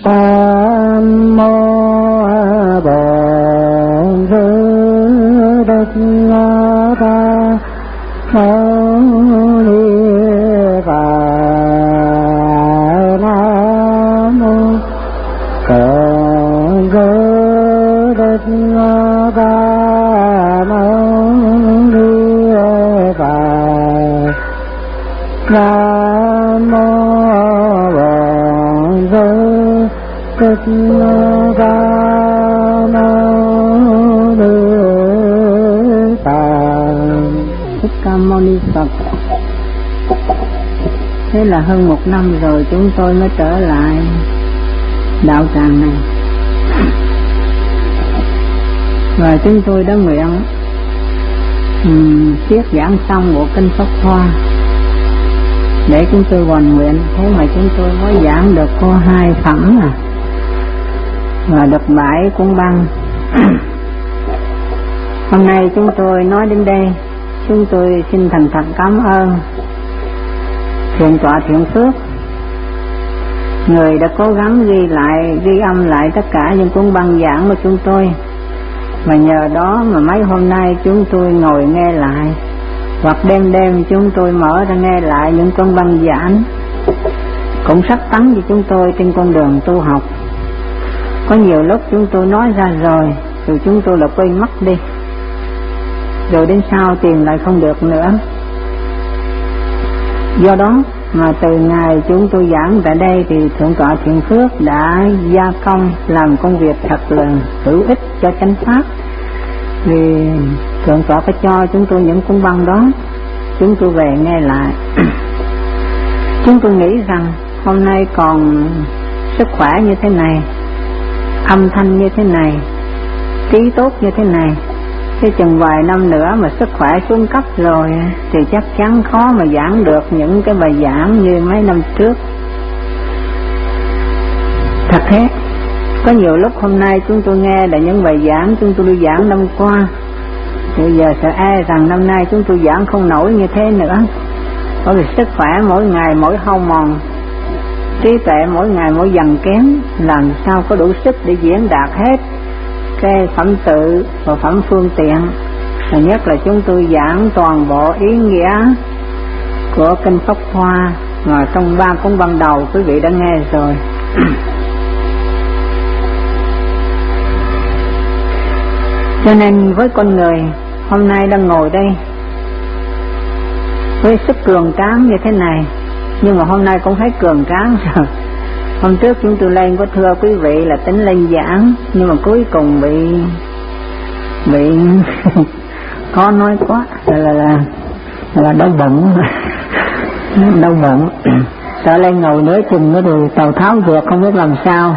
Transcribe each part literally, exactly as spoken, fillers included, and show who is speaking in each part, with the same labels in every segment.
Speaker 1: Nam mô Bổn Sư Thích Ca Mâu Ni Phật. Nam mô Bổn Sư Thích Ca Mâu Ni Phật. Nam mô Bổn Sư Thích Ca Mâu Ni Phật. Thích Ca Mâu Ni Phật. Thế là hơn một năm rồi chúng tôi mới trở lại đạo tràng này, và chúng tôi đã nguyện um, thuyết giảng xong bộ kinh Pháp Hoa để chúng tôi hoàn nguyện. Thế mà chúng tôi mới giảng được có hai phẩm à, và được bảy cuốn băng. Hôm nay chúng tôi nói đến đây, chúng tôi xin thành thật cảm ơn Thượng tọa Thiện Phước, người đã cố gắng ghi lại, ghi âm lại tất cả những cuốn băng giảng của chúng tôi, và nhờ đó mà mấy hôm nay chúng tôi ngồi nghe lại, hoặc đêm đêm chúng tôi mở ra nghe lại những cuốn băng giảng, cũng sắc tấn cho chúng tôi trên con đường tu học. Có nhiều lúc chúng tôi nói ra rồi, rồi chúng tôi là quên mất đi, rồi đến sau tìm lại không được nữa. Do đó mà từ ngày chúng tôi giảng tại đây thì Thượng tọa Thiện Phước đã gia công làm công việc thật là hữu ích cho chánh pháp. Vì Thượng tọa có cho chúng tôi những cuốn băng đó, chúng tôi về nghe lại. Chúng tôi nghĩ rằng hôm nay còn sức khỏe như thế này, âm thanh như thế này, trí tốt như thế này, chứ chừng vài năm nữa mà sức khỏe xuống cấp rồi thì chắc chắn khó mà giảng được những cái bài giảng như mấy năm trước. Thật thế, có nhiều lúc hôm nay chúng tôi nghe là những bài giảng chúng tôi đi giảng năm qua, bây giờ sợ e rằng năm nay chúng tôi giảng không nổi như thế nữa, bởi vì sức khỏe mỗi ngày mỗi hao mòn, trí tuệ mỗi ngày mỗi dần kém, làm sao có đủ sức để diễn đạt hết cái phẩm tự và phẩm phương tiện, và nhất là chúng tôi giảng toàn bộ ý nghĩa của kinh Pháp Hoa mà trong ba cuốn ban đầu quý vị đã nghe rồi. Cho nên với con người hôm nay đang ngồi đây với sức cường tráng như thế này, nhưng mà hôm nay cũng thấy cường tráng rồi. Hôm trước chúng tôi lên có thưa quý vị là tính lên giảng, nhưng mà cuối cùng bị bị có nói quá là là là, là đau bụng, đau bụng, sợ lên ngồi nửa chừng nữa rồi Tào Tháo vượt không biết làm sao.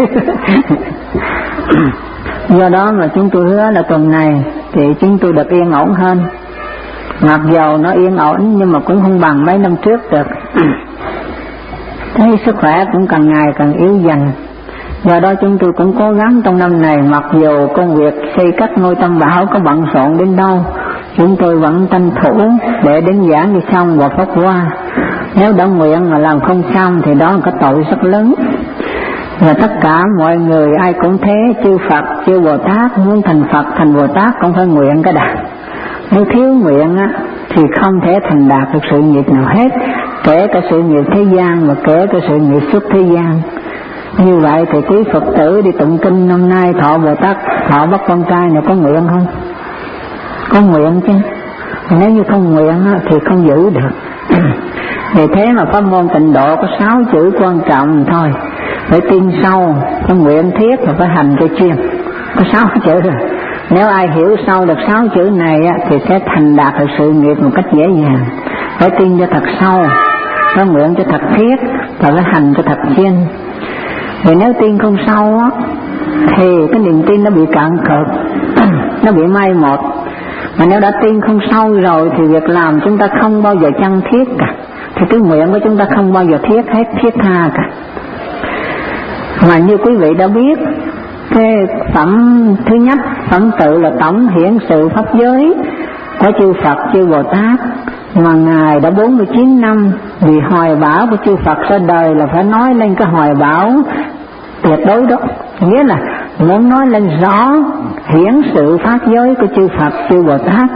Speaker 1: Do đó mà chúng tôi hứa là tuần này thì chúng tôi được yên ổn hơn. Mặc dầu nó yên ổn nhưng mà cũng không bằng mấy năm trước được. Thấy sức khỏe cũng càng ngày càng yếu dần. Do đó chúng tôi cũng cố gắng trong năm này, mặc dù công việc xây cất ngôi Tam Bảo có bận rộn đến đâu, chúng tôi vẫn tranh thủ để đến giảng đi xong và Pháp Hoa. Nếu đã nguyện mà làm không xong thì đó là cái tội rất lớn. Và tất cả mọi người ai cũng thế, chư Phật, chư Bồ Tát muốn thành Phật, thành Bồ Tát cũng phải nguyện cái đã. Nếu thiếu nguyện á, thì không thể thành đạt được sự nghiệp nào hết, kể cả sự nghiệp thế gian và kể cả sự nghiệp xuất thế gian. Như vậy thì quý Phật tử đi tụng kinh năm nay thọ Bồ Tát, thọ bắt con trai này có nguyện không? Có nguyện chứ. Nếu như không nguyện á, thì không giữ được. Vì thế mà pháp môn Tịnh Độ có sáu chữ quan trọng thôi. Phải tin sâu, phải nguyện thiết và phải hành cho chuyên. Có sáu chữ rồi. Nếu ai hiểu sâu được sáu chữ này á, thì sẽ thành đạt được sự nghiệp một cách dễ dàng. Phải tin cho thật sâu, phải nguyện cho thật thiết và phải hành cho thật chuyên. Vì nếu tin không sâu á, thì cái niềm tin nó bị cạn cợt, nó bị mai một. Mà nếu đã tin không sâu rồi thì việc làm chúng ta không bao giờ chân thiết cả, thì cái nguyện của chúng ta không bao giờ thiết hết, thiết tha cả. Mà như quý vị đã biết, cái phẩm thứ nhất, phẩm tự là tổng hiển sự pháp giới của chư Phật, chư Bồ Tát, mà Ngài đã bốn mươi chín năm vì hoài bão của chư Phật ra đời là phải nói lên cái hoài bão tuyệt đối đó, nghĩa là muốn nói lên rõ hiển sự pháp giới của chư Phật chư Bồ Tát.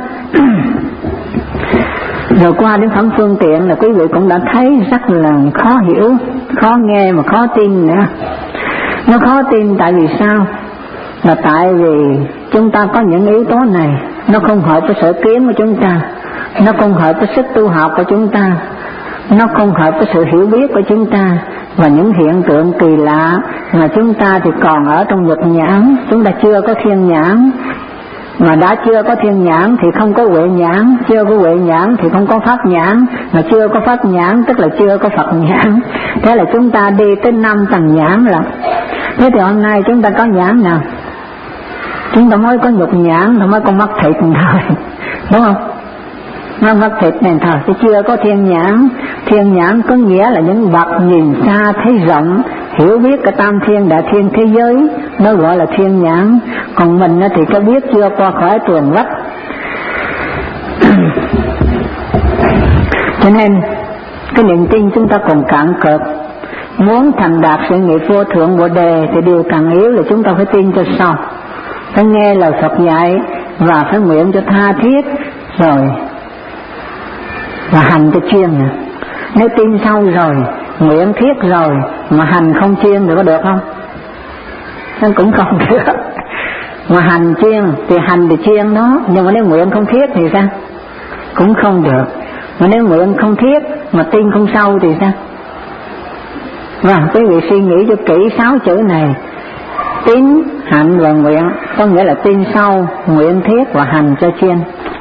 Speaker 1: Rồi qua đến phẩm phương tiện là quý vị cũng đã thấy rất là khó hiểu, khó nghe mà khó tin nữa. Nó khó tin tại vì sao? Là tại vì chúng ta có những yếu tố này, nó không hợp với sở kiến của chúng ta, nó không hợp với sức tu học của chúng ta, nó không hợp với sự hiểu biết của chúng ta, và những hiện tượng kỳ lạ mà chúng ta thì còn ở trong nhục nhãn, chúng ta chưa có thiên nhãn, mà đã chưa có thiên nhãn thì không có huệ nhãn, chưa có huệ nhãn thì không có pháp nhãn, mà chưa có pháp nhãn tức là chưa có Phật nhãn. Thế là chúng ta đi tới năm tầng nhãn rồi. Thế thì hôm nay chúng ta có nhãn nào? Chúng ta mới có nhục nhãn, mới có mắt thịt thôi, đúng không? Nó mắt thịt này thôi, chứ chưa có thiên nhãn. Thiên nhãn có nghĩa là những bậc nhìn xa thấy rộng, hiểu biết cái tam thiên đại thiên thế giới, nó gọi là thiên nhãn. Còn mình thì có biết chưa qua khỏi tường vách. Cho nên cái niềm tin chúng ta còn cạn cợt. Muốn thành đạt sự nghiệp vô thượng Bồ Đề thì điều càng yếu là chúng ta phải tin cho sau, phải nghe lời Phật dạy và phải nguyện cho tha thiết, rồi và hành cho chuyên. Nếu tin sâu rồi, nguyện thiết rồi mà hành không chuyên thì có được không? Nó cũng không được. Mà hành chuyên thì hành thì chuyên đó, nhưng mà nếu nguyện không thiết thì sao? Cũng không được. Mà nếu nguyện không thiết mà tin không sâu thì sao? Và quý vị suy nghĩ cho kỹ sáu chữ này: tín, hạnh và nguyện, có nghĩa là tin sâu, nguyện thiết và hành cho chuyên.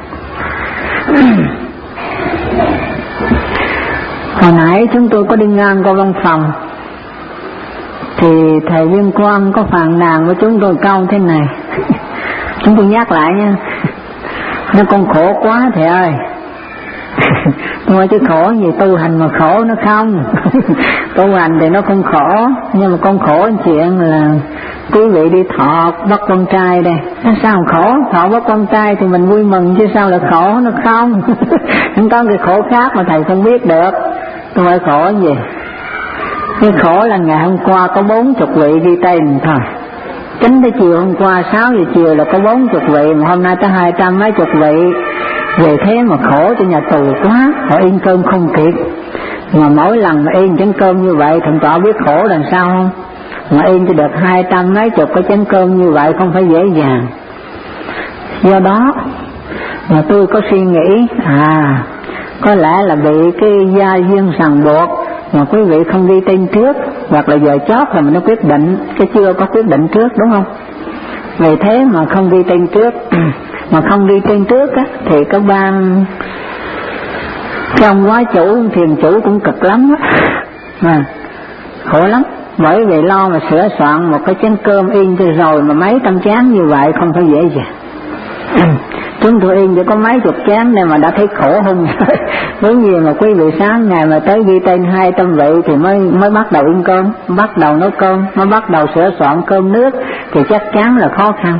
Speaker 1: Hồi nãy chúng tôi có đi ngang qua văn phòng thì thầy Liên Quang có phàn nàn với chúng tôi câu thế này. Chúng tôi nhắc lại nha: nó con khổ quá thầy ơi. Nói chứ khổ gì, tu hành mà khổ nó không. Tu hành thì nó không khổ, nhưng mà con khổ chuyện là quý vị đi thọ bắt con trai đây. Nó sao khổ? Thọ bắt con trai thì mình vui mừng chứ sao là khổ, nó không. Không có cái khổ khác mà thầy không biết được. Tôi hỏi khổ gì? Cái khổ là ngày hôm qua có bốn chục vị đi tên thôi. Tính tới chiều hôm qua sáu giờ chiều là có bốn chục vị, mà hôm nay tới hai trăm mấy chục vị. Về thế mà khổ cho nhà tù quá, họ yên cơm không kịp. Mà mỗi lần mà yên chén cơm như vậy, thằng tọa biết khổ làm sao không? Mà yên cho được hai trăm mấy chục cái chén cơm như vậy không phải dễ dàng. Do đó mà tôi có suy nghĩ, à có lẽ là bị cái gia duyên ràng buộc mà quý vị không đi tên trước, hoặc là giờ chót là mình nó quyết định, cái chưa có quyết định trước, đúng không? Vì thế mà không đi tên trước. Mà không đi tên trước á, thì các ban cái ông quá chủ, thiền chủ cũng cực lắm á, mà khổ lắm. Bởi vì lo mà sửa soạn một cái chén cơm yên cho rồi mà mấy trăm chén như vậy không phải dễ dàng. Chúng tôi yên chỉ có mấy chục chén nên mà đã thấy khổ hung rồi. Bởi vì mà quý vị sáng ngày mà tới ghi tên hai trăm vị thì mới mới bắt đầu yên cơm, bắt đầu nấu cơm, mới bắt đầu sửa soạn cơm nước thì chắc chắn là khó khăn.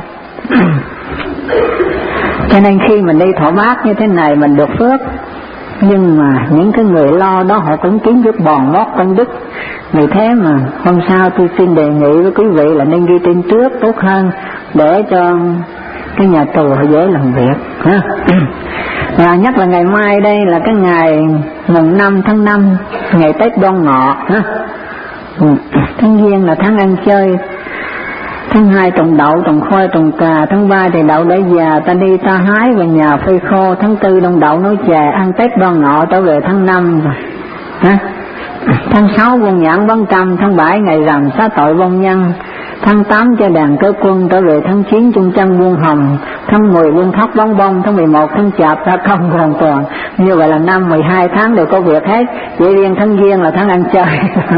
Speaker 1: Cho nên khi mình đi thọ bát như thế này mình được phước, nhưng mà những cái người lo đó họ cũng kiếm chút bòn mót công đức. Vì thế mà hôm sau tôi xin đề nghị với quý vị là nên ghi tên trước tốt hơn, để cho cái nhà tù họ dễ làm việc ha. Và nhất là ngày mai đây là cái ngày mùng năm tháng năm, ngày Tết Đoan Ngọ ha. Tháng Giêng là tháng ăn chơi, tháng hai trồng đậu, trồng khoai, trồng cà, tháng ba thì đậu để già, ta đi ta hái về nhà phơi khô, tháng tư đông đậu nấu chè, ăn Tết Đoan Ngọ trở về tháng năm rồi. Ha? Tháng sáu buông nhãn bắn trăm, tháng bảy ngày rằm xá tội vong nhân, tháng tám cho đàn cơ quân trở về, tháng chín chung trăng buông hồng, tháng mười buông thóc bóng bông, tháng mười một tháng chạp ra công hoàn toàn. Như vậy là năm mười hai tháng đều có việc hết, chỉ riêng tháng Giêng là tháng ăn chơi.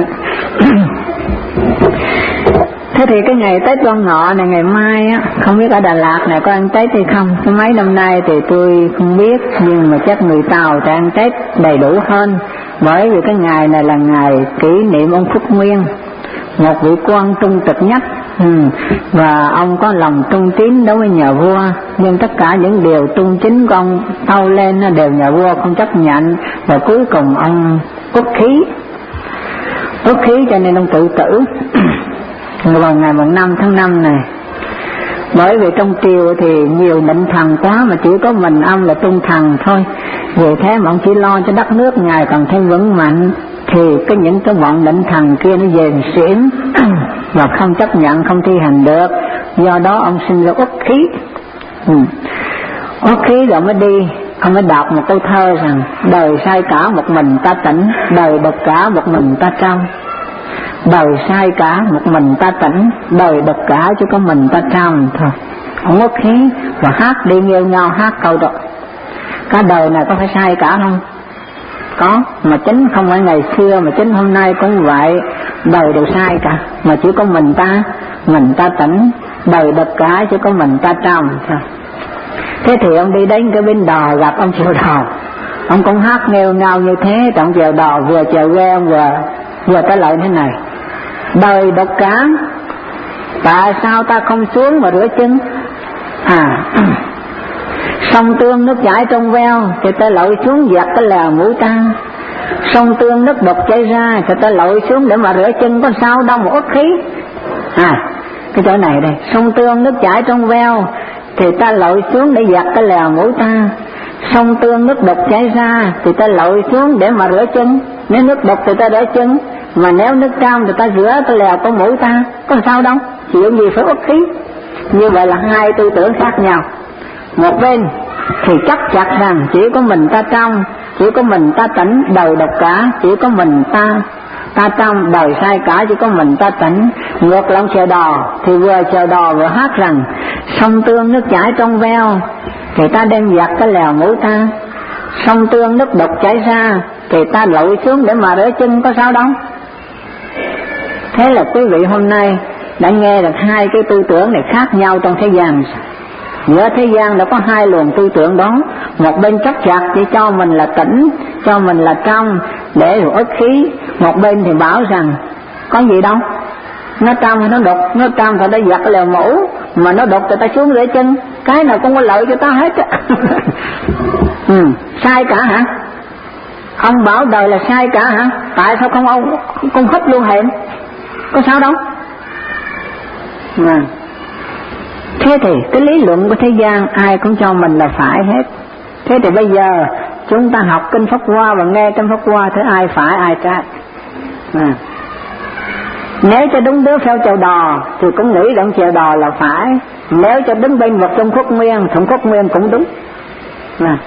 Speaker 1: Thế thì cái ngày Tết Đoan Ngọ này ngày mai á, không biết ở Đà Lạt này có ăn Tết hay không. Mấy năm nay thì tôi không biết, nhưng mà chắc người Tàu thì ăn Tết đầy đủ hơn. Bởi vì cái ngày này là ngày kỷ niệm ông Phúc Nguyên, một vị quan trung trực nhất, ừ. Và ông có lòng trung tín đối với nhà vua, nhưng tất cả những điều trung chính của ông tâu lên đều nhà vua không chấp nhận, và cuối cùng ông uất khí uất khí cho nên ông tự tử. vào ngày mùng năm tháng năm này. Bởi vì trong triều thì nhiều định thần quá mà chỉ có mình ông là trung thần thôi, vì thế mà ông chỉ lo cho đất nước ngài còn thêm vững mạnh, thì cái những cái bọn định thần kia nó dèm xỉn và không chấp nhận, không thi hành được. Do đó ông sinh ra uất khí. ừ. Uất khí rồi mới đi, ông mới đọc một câu thơ rằng đời sai cả một mình ta tỉnh, đời độc cả một mình ta trong. Đời sai cả một mình ta tỉnh, đời độc cả chứ có mình ta trong thôi. Ông uất khí và hát đi nghêu ngao hát câu đó. Cả đời này có phải sai cả không? Có, mà chính không phải ngày xưa mà chính hôm nay cũng vậy, đời đều sai cả, mà chỉ có mình ta, mình ta tỉnh, đời độc cả chứ có mình ta trong thôi. Thế thì ông đi đến cái bến đò gặp ông chèo đò, ông cũng hát nghêu ngao như thế, ông chèo đò vừa chèo ghe ông vừa vừa trả lời thế này: đời độc cả, tại sao ta không xuống mà rửa chân? À, sông Tương nước chảy trong veo, thì ta lội xuống giặt cái lèo mũi ta. Sông Tương nước độc chảy ra, thì ta lội xuống để mà rửa chân, có sao đâu mà uất khí. À, cái chỗ này đây, sông Tương nước chảy trong veo, thì ta lội xuống để giặt cái lèo mũi ta. Sông Tương nước độc chảy ra, thì ta lội xuống để mà rửa chân. Nếu nước độc thì ta rửa chân, mà nếu nước trong thì ta rửa cái lèo của mũi ta, có sao đâu, chịu gì phải uất khí. Như vậy là hai tư tưởng khác nhau. Một bên thì chắc chặt rằng chỉ có mình ta trong, chỉ có mình ta tỉnh, đời độc cả, chỉ có mình ta ta trong, đời sai cả, chỉ có mình ta tỉnh. Ngược lòng chèo đò thì vừa chèo đò vừa hát rằng sông Tương nước chảy trong veo, thì ta đem giặt cái lèo mũi ta. Sông Tương nước độc chảy ra, thì ta lội xuống để mà rửa chân, có sao đâu. Thế là quý vị hôm nay đã nghe được hai cái tư tưởng này khác nhau trong thế gian. Giữa thế gian đã có hai luồng tư tưởng đó. Một bên chấp chặt chỉ cho mình là tỉnh, cho mình là trong, để rồi uất khí. Một bên thì bảo rằng có gì đâu, nó trong hay nó độc, nó trong thì ta giặt cái lèo mũ, mà nó độc thì ta xuống rửa chân, cái nào cũng có lợi cho ta hết. ừ, sai cả hả? Ông bảo đời là sai cả hả? Tại sao không ông con hít luôn hẹn, có sao đâu. à. Thế thì cái lý luận của thế gian ai cũng cho mình là phải hết. Thế thì bây giờ chúng ta học kinh Pháp Hoa và nghe kinh Pháp Hoa, thế ai phải ai trái. à. Nếu cho đúng đứa theo chèo đò thì cũng nghĩ rằng chèo đò là phải. Nếu cho đứng bên vực trong khuất nguyên, trong khuất nguyên cũng đúng. à.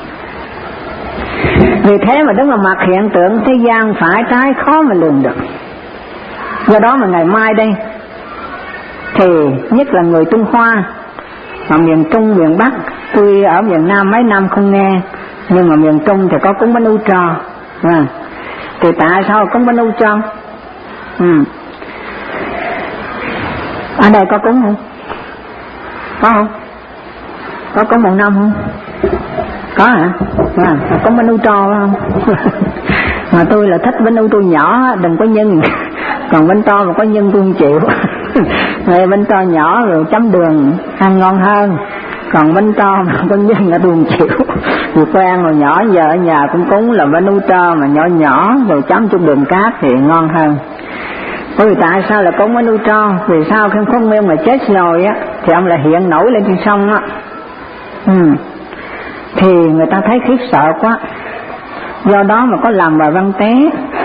Speaker 1: Vì thế mà đứng vào mặt hiện tượng thế gian phải trái khó mà lường được. Do đó mà ngày mai đây thì nhất là người Trung Hoa, mà miền Trung, miền Bắc, tuy ở miền Nam mấy năm không nghe, nhưng mà miền Trung thì có cúng bánh u trò. à. Thì tại sao cúng bánh u trò? ừ. Ở đây có cúng không? Có không? Có cúng một năm không? Có hả? À, có bánh u trò không? Mà tôi là thích bánh u trò nhỏ, đừng có nhân. Còn bánh to mà có nhân tôi không chịu. Rồi bánh to nhỏ rồi chấm đường ăn ngon hơn. Còn bánh to mà có nhân là tôi không chịu. Vì quen rồi, nhỏ giờ ở nhà cũng cúng là bánh u trò mà nhỏ nhỏ rồi chấm chút đường cát thì ngon hơn. Bởi vì tại sao là cúng bánh u trò? Vì sao khi Khôn Nguyên mà chết rồi á thì ông lại hiện nổi lên trên sông á. Ừ. Thì người ta thấy khiếp sợ quá. Do đó mà có làm bài văn tế.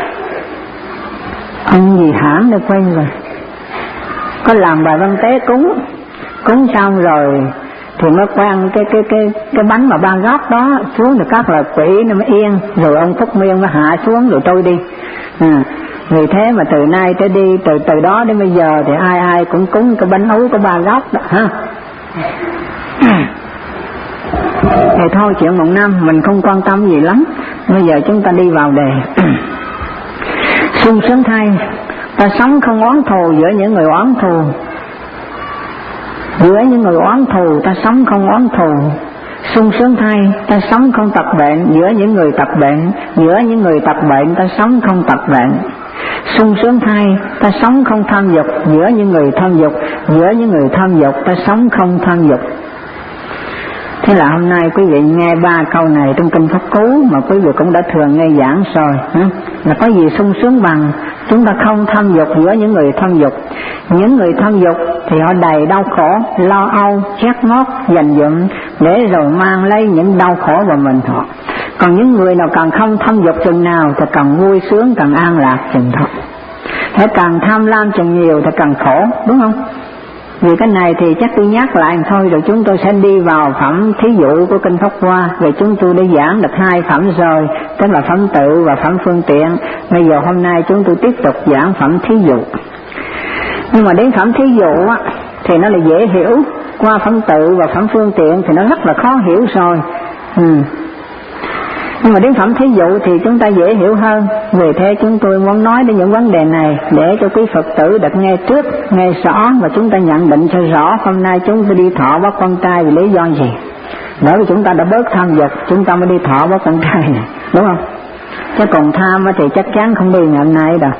Speaker 1: Ông gì hãm để quên rồi. Có làm bài văn tế cúng. Cúng xong rồi thì mới quăng cái cái cái cái bánh mà ba góc đó xuống, thì các là quỷ nó mới yên. Rồi ông Phúc Nguyên nó hạ xuống rồi trôi đi. à. Vì thế mà từ nay tới đi, từ từ đó đến bây giờ thì ai ai cũng cúng cái bánh ú của ba góc đó ha. Thì thôi chuyện một năm mình không quan tâm gì lắm. Bây giờ chúng ta đi vào đề. Sung sướng thay, ta sống không oán thù giữa những người oán thù. Giữa những người oán thù ta sống không oán thù. Sung sướng thay, ta sống không tật bệnh giữa những người tật bệnh. Giữa những người tật bệnh ta sống không tật bệnh. Sung sướng thay, ta sống không tham dục giữa những người tham dục. Giữa những người tham dục ta sống không tham dục. Thế là hôm nay quý vị nghe ba câu này trong kinh Pháp Cú mà quý vị cũng đã thường nghe giảng rồi. Là có gì sung sướng bằng Chúng ta không tham dục giữa những người tham dục. Những người tham dục thì họ đầy đau khổ, lo âu, chét ngót, dành dụm để rồi mang lấy những đau khổ vào mình họ. Còn những người nào càng không tham dục chừng nào thì càng vui sướng, càng an lạc chừng đó. Thế càng tham lam chừng nhiều thì càng khổ, đúng không? Vì cái này thì chắc tôi nhắc lại thôi, rồi chúng tôi sẽ đi vào phẩm thí dụ của Kinh Pháp Hoa. Rồi chúng tôi đã giảng được hai phẩm rồi, tức là phẩm tự và phẩm phương tiện. Bây giờ hôm nay chúng tôi tiếp tục giảng phẩm thí dụ. Nhưng mà đến phẩm thí dụ á, thì nó là dễ hiểu. Qua phẩm tự và phẩm phương tiện thì nó rất là khó hiểu rồi. Ừ. Nhưng mà đến phẩm thí dụ thì chúng ta dễ hiểu hơn. Vì thế chúng tôi muốn nói đến những vấn đề này để cho quý Phật tử được nghe trước, nghe rõ và chúng ta nhận định cho rõ hôm nay chúng ta đi thọ bắt con trai vì lý do gì. Bởi vì chúng ta đã bớt tham dục, chúng ta mới đi thọ bắt con trai này, đúng không? Chứ còn tham thì chắc chắn không đi ngày hôm nay đâu.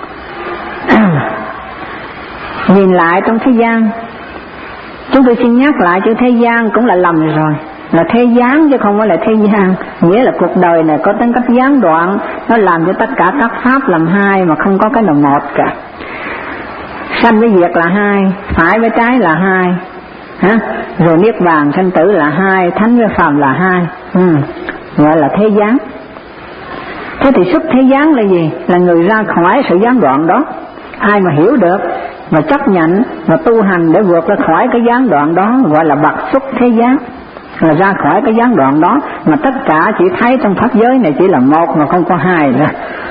Speaker 1: Nhìn lại trong thế gian, chúng tôi xin nhắc lại chữ thế gian cũng là lầm rồi. Là thế gian chứ không phải là thế gian. Nghĩa là cuộc đời này có tính cách gián đoạn, nó làm cho tất cả các pháp làm hai mà không có cái nào một cả. Sanh với diệt là hai, phải với trái là hai, hả? Rồi niết bàn sanh tử là hai, thánh với phàm là hai. Ừ. Gọi là thế gian. Thế thì xuất thế gian là gì? Là người ra khỏi sự gián đoạn đó. Ai mà hiểu được và chấp nhận và tu hành để vượt ra khỏi cái gián đoạn đó gọi là bậc xuất thế gian, là ra khỏi cái gián đoạn đó mà tất cả chỉ thấy trong pháp giới này chỉ là một mà không có hai nữa.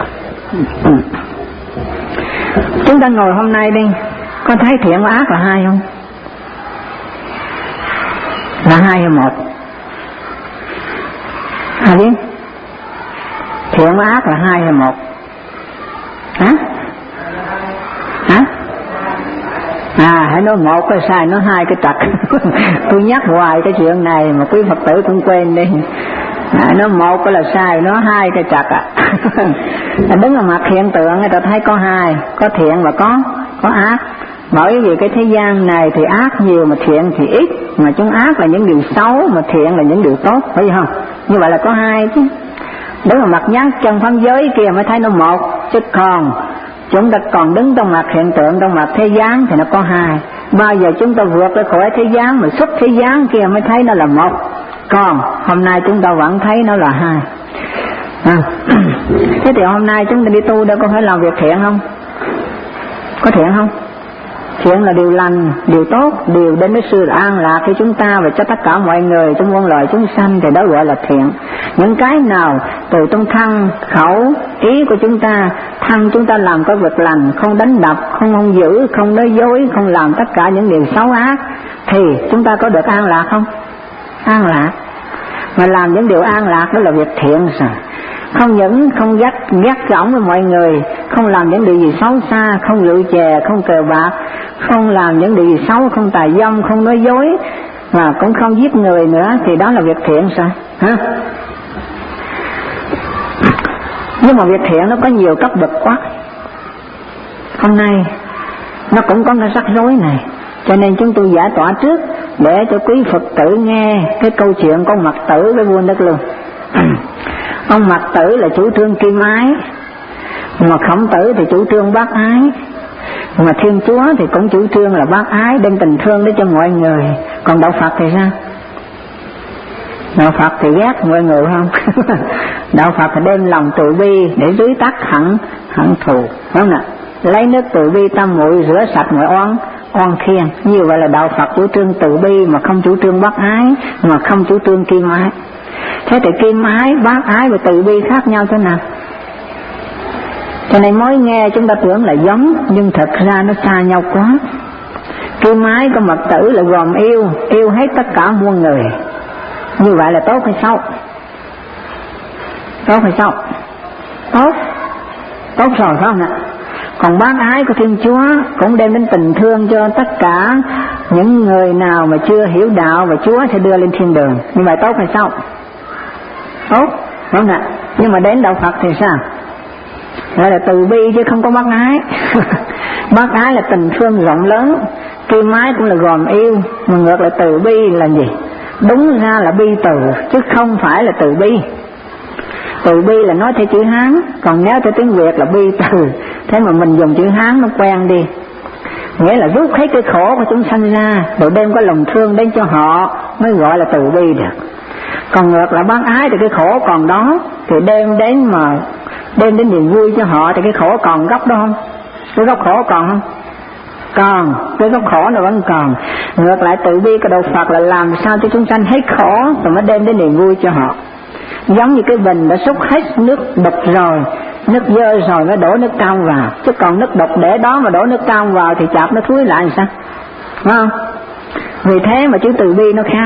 Speaker 1: Chúng ta ngồi hôm nay đi, có thấy thiện và ác là hai không? Là hai hay một? Ai biết? Thiện và ác là hai hay một? Hả? Hả? À, hãy nói một cái sai, nói hai cái trật. Tôi nhắc hoài cái chuyện này mà quý Phật tử cũng quên đi. À, nói một cái là sai, nói hai cái trật ạ. À. Đứng ở mặt hiện tượng người ta thấy có hai, có thiện và có có ác. Bởi vì cái thế gian này thì ác nhiều mà thiện thì ít, mà chúng ác là những điều xấu mà thiện là những điều tốt, phải không? Như vậy là có hai chứ. Đứng ở mặt nhắc trong pháp giới kia mới thấy nó một, chứ còn chúng ta còn đứng trong mặt hiện tượng, trong mặt thế gian thì nó có hai. Bao giờ chúng ta vượt ra khỏi thế gian mà xuất thế gian kia mới thấy nó là một. Còn hôm nay chúng ta vẫn thấy nó là hai. À. Thế thì hôm nay chúng ta đi tu đâu có phải làm việc thiện không? Có thiện không? Thiện là điều lành, điều tốt, điều đến với sự an lạc cho chúng ta và cho tất cả mọi người trong muôn loài chúng sanh, thì đó gọi là thiện. Những cái nào từ trong thân, khẩu, ý của chúng ta, thân chúng ta làm có việc lành, không đánh đập, không hung dữ, không nói dối, không làm tất cả những điều xấu ác, thì chúng ta có được an lạc không? An lạc. Mà làm những điều an lạc đó là việc thiện rồi. Không những không gắt gắt gỏng với mọi người, không làm những điều gì xấu xa, không rượu chè, không cờ bạc, không làm những điều gì xấu, không tà dâm, không nói dối, và cũng không giết người nữa, thì đó là việc thiện sao? Hả? Nhưng mà việc thiện nó có nhiều cấp bậc quá. Hôm nay nó cũng có cái rắc rối này, cho nên chúng tôi giải tỏa trước để cho quý Phật tử nghe cái câu chuyện con Mật Tử với vua Đất Luôn. Ông Mật Tử là chủ trương kim ái, mà Khổng Tử thì chủ trương bác ái, mà Thiên Chúa thì cũng chủ trương là bác ái, đem tình thương để cho mọi người. Còn Đạo Phật thì sao? Đạo Phật thì ghét mọi người không? Đạo Phật thì đem lòng từ bi để dưới tắt hận hận thù, đúng không ạ? Lấy nước từ bi tâm muội rửa sạch mọi oán oan khiên. Như vậy là Đạo Phật chủ trương từ bi mà không chủ trương bác ái, mà không chủ trương kim ái. Thế thì kim ái, bác ái và từ bi khác nhau thế nào? Cho nên mới nghe chúng ta tưởng là giống, nhưng thật ra nó xa nhau quá. Kim ái của Mật Tử là gồm yêu, yêu hết tất cả muôn người. Như vậy là tốt hay xấu? Tốt hay xấu? Tốt. Tốt rồi phải không ạ? Còn bác ái của Thiên Chúa cũng đem đến tình thương cho tất cả những người nào mà chưa hiểu đạo, và Chúa sẽ đưa lên thiên đường. Như vậy tốt hay xấu? Tốt, đúng không ạ? Nhưng mà đến Đạo Phật thì sao? Gọi là từ bi chứ không có bác ái. Bác ái là tình thương rộng lớn, kim ái cũng là gồm yêu, mà ngược lại từ bi là gì? Đúng ra là bi từ chứ không phải là từ bi. Từ bi là nói theo chữ Hán, còn nếu theo tiếng Việt là bi từ. Thế mà mình dùng chữ Hán nó quen đi, nghĩa là rút hết cái khổ của chúng sanh ra, rồi đem có lòng thương đến cho họ mới gọi là từ bi được. Còn ngược lại bác ái thì cái khổ còn đó, thì đem đến mà đem đến niềm vui cho họ thì cái khổ còn gốc đó không? Cái gốc khổ còn không? Còn, cái gốc khổ nó vẫn còn. Ngược lại từ bi của Đạo Phật là làm sao cho chúng sanh hết khổ rồi mới đem đến niềm vui cho họ. Giống như cái bình đã xúc hết nước đục rồi, nước dơ rồi mới đổ nước trong vào, chứ còn nước đục để đó mà đổ nước trong vào thì chạp nó thúi lại làm sao? Đúng không? Vì thế mà chữ từ bi nó khác.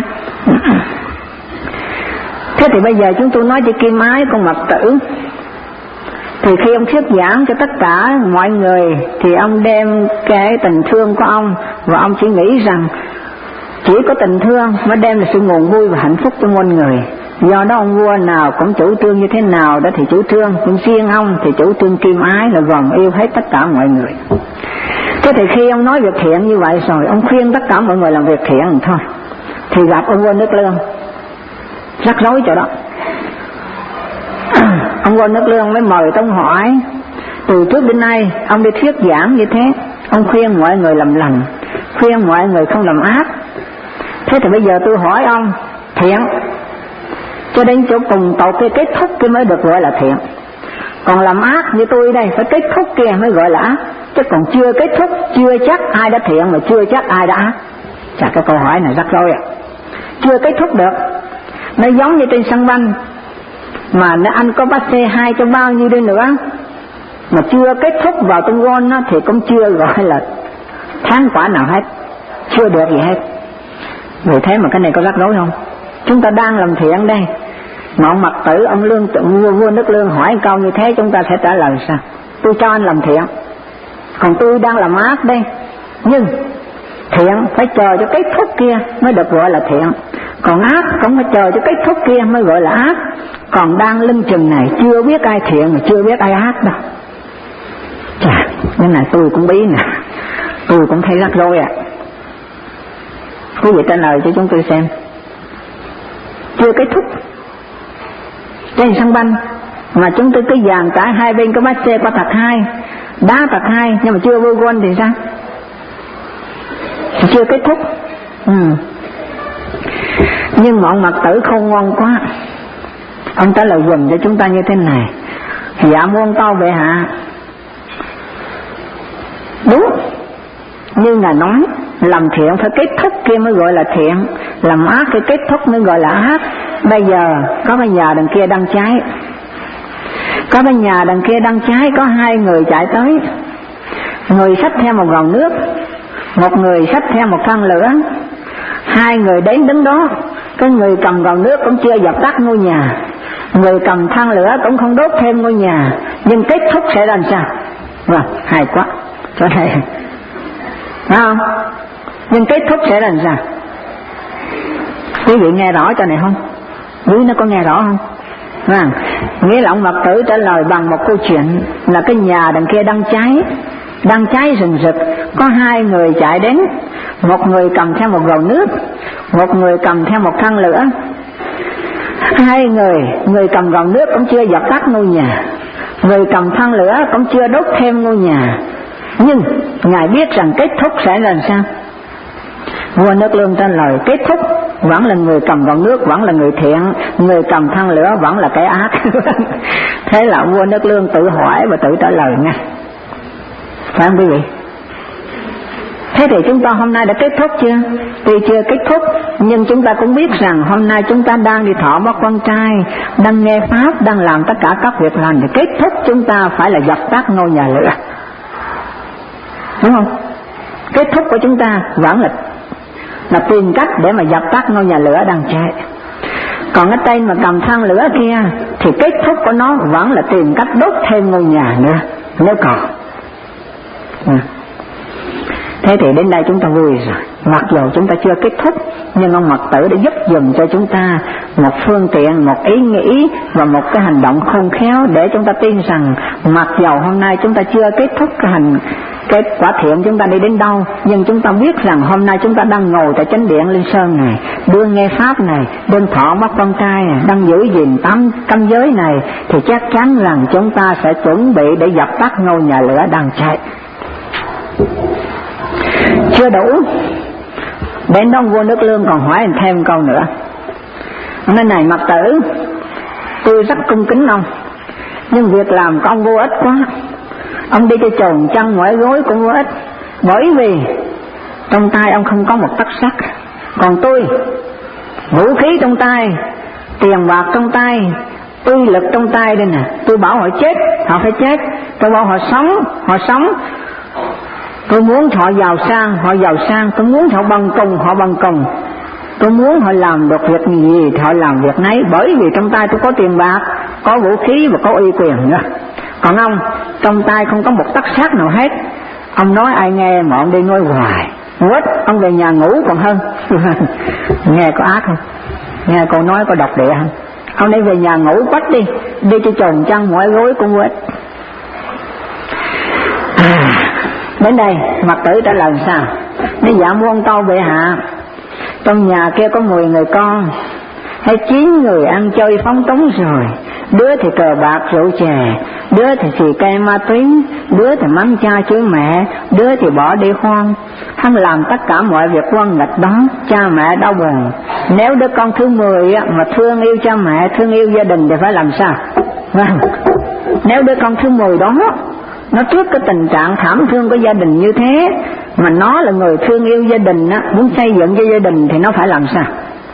Speaker 1: Thế thì bây giờ chúng tôi nói cho Kim Ái con Mật Tử, thì khi ông thuyết giảng cho tất cả mọi người thì ông đem cái tình thương của ông, và ông chỉ nghĩ rằng chỉ có tình thương mới đem lại sự nguồn vui và hạnh phúc cho muôn người. Do đó ông vua nào cũng chủ trương như thế nào đó thì chủ trương, nhưng riêng ông thì chủ trương Kim Ái là gồm yêu hết tất cả mọi người. Thế thì khi ông nói việc thiện như vậy rồi, ông khuyên tất cả mọi người làm việc thiện thôi, thì gặp ông vua Nước Lương rắc rối chỗ đó. Ông vua Nước Lương mới mời Tông hỏi, từ trước đến nay ông đi thuyết giảng như thế, ông khuyên mọi người làm lành, khuyên mọi người không làm ác. Thế thì bây giờ tôi hỏi ông, thiện cho đến chỗ cùng tột cái kết thúc kia mới được gọi là thiện, còn làm ác như tôi đây phải kết thúc kia mới gọi là ác, chứ còn chưa kết thúc chưa chắc ai đã thiện mà chưa chắc ai đã ác. Chà, cái câu hỏi này rắc rối ạ. Chưa kết thúc được, nó giống như trên sân banh mà nếu anh có bắt xe hai cho bao nhiêu đi nữa mà chưa kết thúc vào tung gôn đó, thì cũng chưa gọi là thắng quả nào hết, chưa được gì hết. Vì thế mà cái này có rắc rối không? Chúng ta đang làm thiện đây, mà ông Mật Tử, ông Lương, vua, vua Nước Lương hỏi câu như thế, chúng ta sẽ trả lời sao? Tôi cho anh làm thiện, còn tôi đang làm ác đây. Nhưng thiện phải chờ cho kết thúc kia mới được gọi là thiện, còn ác cũng phải chờ cho kết thúc kia mới gọi là ác. Còn đang lưng chừng này chưa biết ai thiện mà chưa biết ai ác đâu. Chà, cái này tôi cũng bí nè, tôi cũng thấy rắc rối ạ. À. Quý vị trả lời cho chúng tôi xem. Chưa kết thúc trên sân banh mà chúng tôi cứ dàn cả hai bên có bát xe qua thật hai, đá thật hai, nhưng mà chưa vô gôn thì sao? Thì chưa kết thúc. Ừ. Nhưng mà ông Mật Tử không ngon quá, ông trả lời dùm cho chúng ta như thế này: dạ muôn tâu bệ hạ, đúng như ngài nói, làm thiện phải kết thúc kia mới gọi là thiện, làm ác phải kết thúc mới gọi là ác. Bây giờ có cái nhà đằng kia đang cháy, có cái nhà đằng kia đang cháy, có hai người chạy tới, người xách theo một gầu nước, một người xách theo một thân lửa. Hai người đến đứng đó, cái người cầm gầu nước cũng chưa dập tắt ngôi nhà, người cầm thân lửa cũng không đốt thêm ngôi nhà, nhưng kết thúc sẽ làm sao? Vâng, hay quá chỗ này, phải không? Nhưng kết thúc sẽ làm sao? Quý vị nghe rõ cho này không? Quý nó có nghe rõ không? Vâng, nghĩa là ông Mật Tử trả lời bằng một câu chuyện là cái nhà đằng kia đang cháy, đang cháy rừng rực, có hai người chạy đến, một người cầm theo một gầu nước, một người cầm theo một thân lửa. Hai người, người cầm gầu nước cũng chưa dập tắt ngôi nhà, người cầm thân lửa cũng chưa đốt thêm ngôi nhà, nhưng ngài biết rằng kết thúc sẽ làm sao? Vua Nước Lương trả lời kết thúc vẫn là người cầm gầu nước vẫn là người thiện, người cầm thân lửa vẫn là kẻ ác. Thế là vua Nước Lương tự hỏi và tự trả lời ngay, phải không quý vị? Thế thì chúng ta hôm nay đã kết thúc chưa? Tuy chưa kết thúc, nhưng chúng ta cũng biết rằng hôm nay chúng ta đang đi thọ bắt quan trai, đang nghe pháp, đang làm tất cả các việc lành, thì kết thúc chúng ta phải là dập tắt ngôi nhà lửa, đúng không? Kết thúc của chúng ta vẫn là là tìm cách để mà dập tắt ngôi nhà lửa đang cháy. Còn cái tên mà cầm thân lửa kia thì kết thúc của nó vẫn là tìm cách đốt thêm ngôi nhà nữa nếu còn. Ừ. Thế thì đến đây chúng ta vui rồi. Mặc dù chúng ta chưa kết thúc, nhưng ông Mật Tử đã giúp dùm cho chúng ta một phương tiện, một ý nghĩ và một cái hành động khôn khéo để chúng ta tin rằng mặc dù hôm nay chúng ta chưa kết thúc cái hành cái quả thiện chúng ta đi đến đâu, nhưng chúng ta biết rằng hôm nay chúng ta đang ngồi tại chánh điện Linh Sơn này, đương nghe pháp này, đương thọ bắt con trai này, đang giữ gìn tám cấm giới này, thì chắc chắn rằng chúng ta sẽ chuẩn bị để dập tắt ngôi nhà lửa đang cháy. Chưa đủ, đến đó vua Nước Lương còn hỏi thêm câu nữa. Nên này Mật Tử, tôi rất cung kính ông, nhưng việc làm của ông vô ích quá. Ông đi cho chồn chân mỏi gối cũng vô ích, bởi vì trong tay ông không có một tấc sắt. Còn tôi, vũ khí trong tay, tiền bạc trong tay, uy lực trong tay đây nè, tôi bảo họ chết, họ phải chết. Tôi bảo họ sống, họ sống. Tôi muốn họ giàu sang, họ giàu sang. Tôi muốn họ bằng cùng, họ bằng cùng. Tôi muốn họ làm được việc gì thì họ làm việc nấy, bởi vì trong tay tôi có tiền bạc, có vũ khí và có uy quyền nữa. Còn ông, trong tay không có một tấc sắt nào hết. Ông nói ai nghe mà ông đi nói hoài, quất, ông về nhà ngủ còn hơn. Nghe có ác không? Nghe câu nói có độc địa không? Ông đi về nhà ngủ quất đi, đi cho chồn chân mỏi gối cũng quất. À, đến đây Mật Tử trả lời sao? Nói dạ muôn tâu bệ hạ, trong nhà kia có mười người con, hay chín người ăn chơi phóng túng rồi, đứa thì cờ bạc rượu chè, đứa thì xì ke ma túy, đứa thì mắng cha chửi mẹ, đứa thì bỏ đi hoang. Hắn làm tất cả mọi việc quan nghịch đó, cha mẹ đau buồn. Nếu đứa con thứ mười mà thương yêu cha mẹ, thương yêu gia đình thì phải làm sao? Vâng, nếu đứa con thứ mười đó nó trước cái tình trạng thảm thương của gia đình như thế, mà nó là người thương yêu gia đình á, muốn xây dựng cho gia đình thì nó phải làm sao?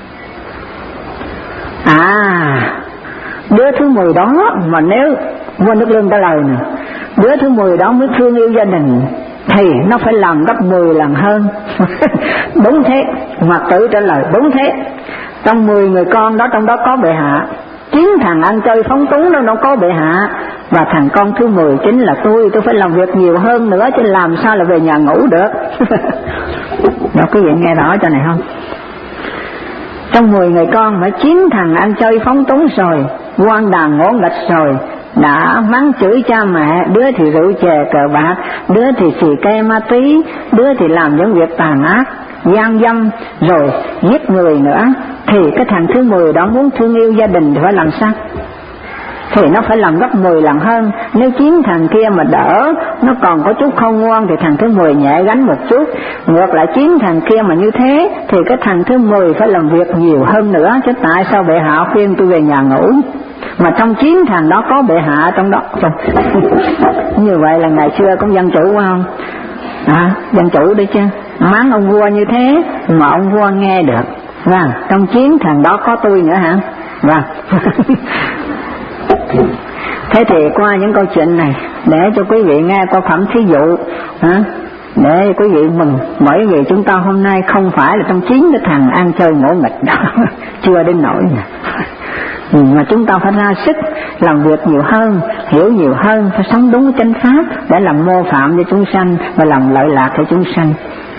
Speaker 1: À, đứa thứ mười đó mà nếu vua Nước Lương trả lời nè, đứa thứ mười đó mới thương yêu gia đình thì nó phải làm gấp mười lần hơn. Đúng thế, Mật Tử trả lời đúng thế. Trong mười người con đó, trong đó có bệ hạ. Chín thằng ăn chơi phóng túng đó nó có bệ hạ, và thằng con thứ mười chính là tôi. Tôi phải làm việc nhiều hơn nữa, chứ làm sao là về nhà ngủ được. Đó, quý vị nghe rõ cho này không? Trong mười người con mà chín thằng ăn chơi phóng túng rồi, quan đàn ngỗ nghịch rồi, đã mắng chửi cha mẹ, đứa thì rượu chè cờ bạc, đứa thì xì ke ma túy, đứa thì làm những việc tàn ác, gian dâm, rồi giết người nữa, thì cái thằng thứ mười đó muốn thương yêu gia đình thì phải làm sao? Thì nó phải làm gấp mười lần hơn. Nếu chín thằng kia mà đỡ, nó còn có chút khôn ngoan, thì thằng thứ mười nhẹ gánh một chút. Ngược lại chín thằng kia mà như thế, thì cái thằng thứ mười phải làm việc nhiều hơn nữa. Chứ tại sao bệ hạ khuyên tôi về nhà ngủ, mà trong chín thằng đó có bệ hạ trong đó? Như vậy là ngày xưa cũng dân chủ phải không? À, dân chủ đấy chứ. Mắng ông vua như thế mà ông vua nghe được. Vâng, trong chín thằng đó có tôi nữa hả? Vâng. Thế thì qua những câu chuyện này để cho quý vị nghe câu phẩm thí dụ, hả? Để quý vị mừng, bởi vì chúng ta hôm nay không phải là trong chín cái thằng ăn chơi ngỗ nghịch đó. Chưa đến nỗi nè. Mà chúng ta phải ra sức làm việc nhiều hơn, hiểu nhiều hơn, phải sống đúng chánh pháp để làm mô phạm cho chúng sanh và làm lợi lạc cho chúng sanh.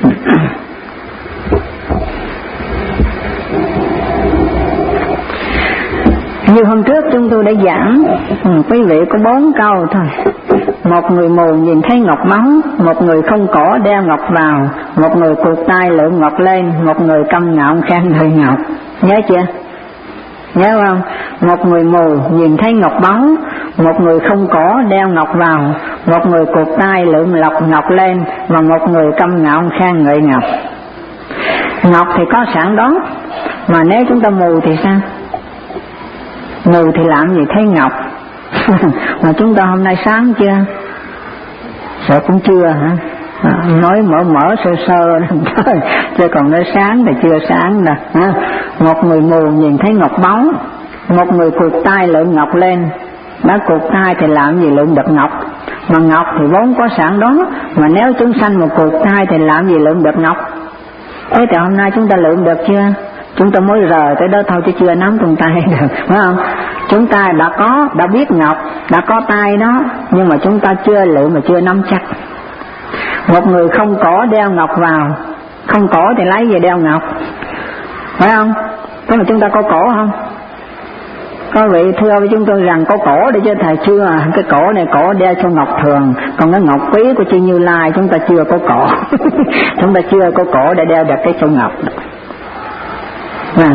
Speaker 1: Như hôm trước chúng tôi đã giảng, ừ, quý vị có bốn câu thôi. Một người mù nhìn thấy ngọc máu, một người không cổ đeo ngọc vào, một người cụt tay lượm ngọc lên, một người câm ngạo khen người ngọc. Nhớ chưa? Nhớ không? Một người mù nhìn thấy ngọc máu, một người không cổ đeo ngọc vào, một người cụt tay lượm lọc ngọc lên, và một người câm ngạo khen người ngọc. Ngọc thì có sẵn đó, mà nếu chúng ta mù thì sao? Mù thì làm gì thấy ngọc. Mà chúng ta hôm nay sáng chưa? Sợ cũng chưa hả? À, nói mở mở sơ sơ chứ còn nói sáng thì chưa sáng nè. À, một người mù nhìn thấy ngọc báu, một người cụt tay lượm ngọc lên. Đã cụt tay thì làm gì lượm được ngọc? Mà ngọc thì vốn có sẵn đó, mà nếu chúng sanh một cụt tay thì làm gì lượm được ngọc? Thế thì hôm nay chúng ta lượm được chưa? Chúng ta mới rời tới đó thôi chứ chưa nắm trong tay được, phải không? Chúng ta đã có, đã biết ngọc, đã có tay đó, nhưng mà chúng ta chưa lượm mà chưa nắm chắc. Một người không cổ đeo ngọc vào, không cổ thì lấy về đeo ngọc, phải không? Thế mà chúng ta có cổ không? Có vị thưa với chúng tôi rằng có cổ để cho thầy chưa, cái cổ này cổ đeo cho ngọc thường, còn cái ngọc quý của chư Như Lai chúng ta chưa có cổ. Chúng ta chưa có cổ để đeo đặt cái châu ngọc. À.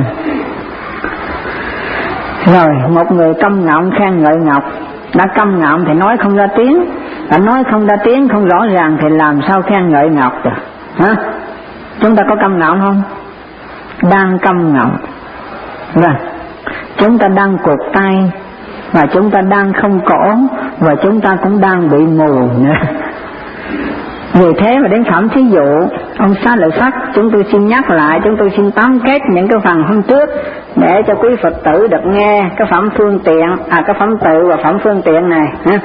Speaker 1: Rồi một người câm ngọng khen ngợi ngọc, đã câm ngọng thì nói không ra tiếng, đã nói không ra tiếng không rõ ràng thì làm sao khen ngợi ngọc được, hả? Chúng ta có câm ngọng không? Đang câm ngọng. Rồi chúng ta đang cụt tay, và chúng ta đang không cổ, và chúng ta cũng đang bị mù nữa. Vì thế mà đến phẩm thí dụ ông Xá Lợi Phất, chúng tôi xin nhắc lại, chúng tôi xin tóm kết những cái phần hôm trước để cho quý Phật tử được nghe cái phẩm phương tiện, à cái phẩm tự và phẩm phương tiện này ha.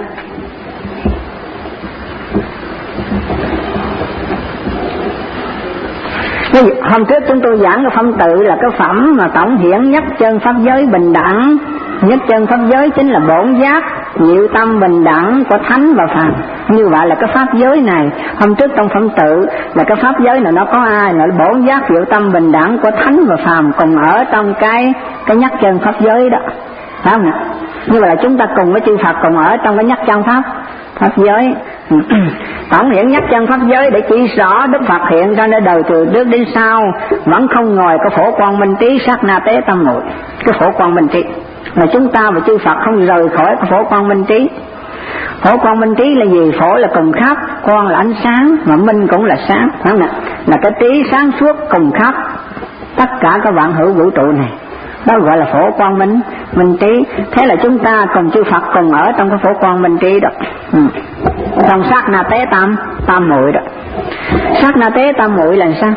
Speaker 1: Hôm trước chúng tôi giảng cái phẩm tự là cái phẩm mà tổng hiển nhất chân pháp giới bình đẳng. Nhất chân pháp giới chính là bổn giác diệu tâm bình đẳng của thánh và phàm. Như vậy là cái pháp giới này, hôm trước trong phẩm tự là cái pháp giới này nó có ai, là bổn giác diệu tâm bình đẳng của thánh và phàm cùng ở trong cái cái nhất chân pháp giới đó, phải không ạ? Như vậy là chúng ta cùng với chư Phật cùng ở trong cái nhất chân pháp pháp giới. Tổng hiển nhất chân pháp giới để chỉ rõ Đức Phật hiện ra nơi đời từ trước đến sau vẫn không ngồi có phổ quang minh trí sát na tế tâm muội. Cái phổ quang minh trí là chúng ta và chư Phật không rời khỏi cái phổ quang minh trí. Phổ quang minh trí là gì? Phổ là cùng khắp, quang là ánh sáng, mà minh cũng là sáng, phải không ạ? Là cái trí sáng suốt cùng khắp tất cả các vạn hữu vũ trụ này, đó gọi là phổ quang minh minh trí. Thế là chúng ta cùng chư Phật cùng ở trong cái phổ quang minh trí đó, ừ. Trong sát na tế tam tam muội đó. Sát na tế tam muội là sao?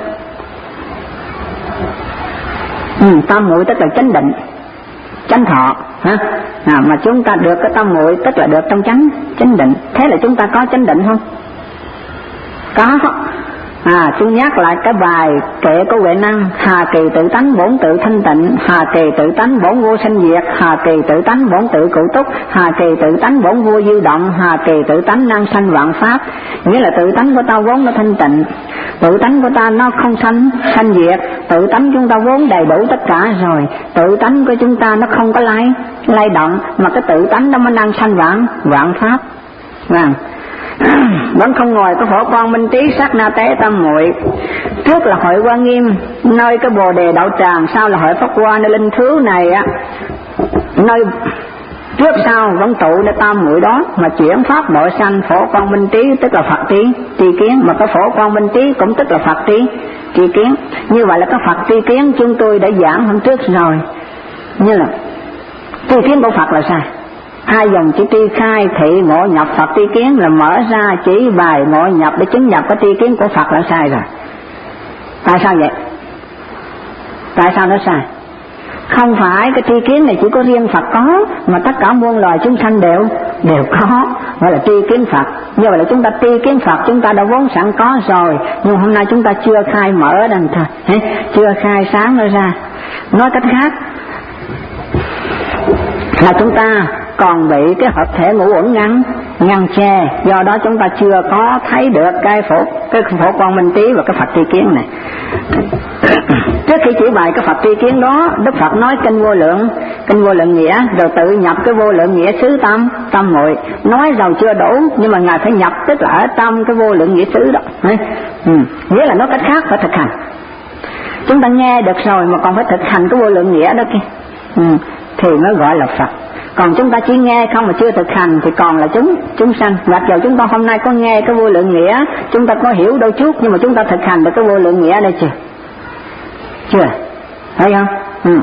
Speaker 1: Ừ, tam muội tức là chánh định, chánh thọ, ha? À, mà chúng ta được cái tam muội tức là được trong chánh chánh định. Thế là chúng ta có chánh định không? Có. À, tôi nhắc lại cái bài kệ của Huệ Năng: hà kỳ tự tánh bổn tự thanh tịnh, hà kỳ tự tánh bổn vô sanh diệt, hà kỳ tự tánh bổn tự cụ túc, hà kỳ tự tánh bổn vô dư động, hà kỳ tự tánh năng sanh vạn pháp. Nghĩa là tự tánh của ta vốn nó thanh tịnh, tự tánh của ta nó không sanh sanh diệt, tự tánh chúng ta vốn đầy đủ tất cả rồi, tự tánh của chúng ta nó không có lay lay động, mà cái tự tánh đó mới năng sanh vạn vạn pháp. Vâng. Vẫn không ngồi có phổ quang minh trí sát na tế tâm muội. Trước là hội Hoa Nghiêm nơi cái Bồ Đề Đạo Tràng, sau là hội Pháp Hoa nơi linh thiếu này á, nơi trước sau vẫn tụ nơi tam muội đó mà chuyển pháp độ sanh. Phổ quang minh trí tức là Phật trí tri kiến, mà cái phổ quang minh trí cũng tức là Phật trí tri kiến. Như vậy là cái Phật tri kiến chúng tôi đã giảng hôm trước rồi. Như là tri kiến của Phật là sao? Hai dòng chữ tri khai thị ngộ nhập Phật tri kiến là mở ra chỉ bài ngộ nhập để chứng nhập cái tri kiến của Phật là sai rồi. Tại sao vậy? Tại sao nó sai? Không phải cái tri kiến này chỉ có riêng Phật có, mà tất cả muôn loài chúng sanh đều đều có, gọi là tri kiến Phật. Như vậy là chúng ta tri kiến Phật chúng ta đã vốn sẵn có rồi, nhưng hôm nay chúng ta chưa khai mở ra thôi, chưa khai sáng nó ra. Nói cách khác là chúng ta còn bị cái hợp thể ngũ uẩn ngăn ngăn che, do đó chúng ta chưa có thấy được cái phổ cái phổ quang minh trí và cái Phật tri kiến này. Trước khi chỉ bài cái Phật tri kiến đó, Đức Phật nói kinh vô lượng kinh vô lượng nghĩa, rồi tự nhập cái vô lượng nghĩa xứ tâm tâm muội. Nói giàu chưa đủ, nhưng mà ngài phải nhập, tức là ở trong cái vô lượng nghĩa xứ đó. Ừ. Nghĩa là nói cách khác phải thực hành. Chúng ta nghe được rồi mà còn phải thực hành cái vô lượng nghĩa đó kia, ừ. thì mới gọi là Phật. Còn chúng ta chỉ nghe không mà chưa thực hành thì còn là chúng chúng sanh. Mặc dù chúng ta hôm nay có nghe cái vô lượng nghĩa, chúng ta có hiểu đôi chút, nhưng mà chúng ta thực hành được cái vô lượng nghĩa đây chưa? Chưa, thấy không? Ừ.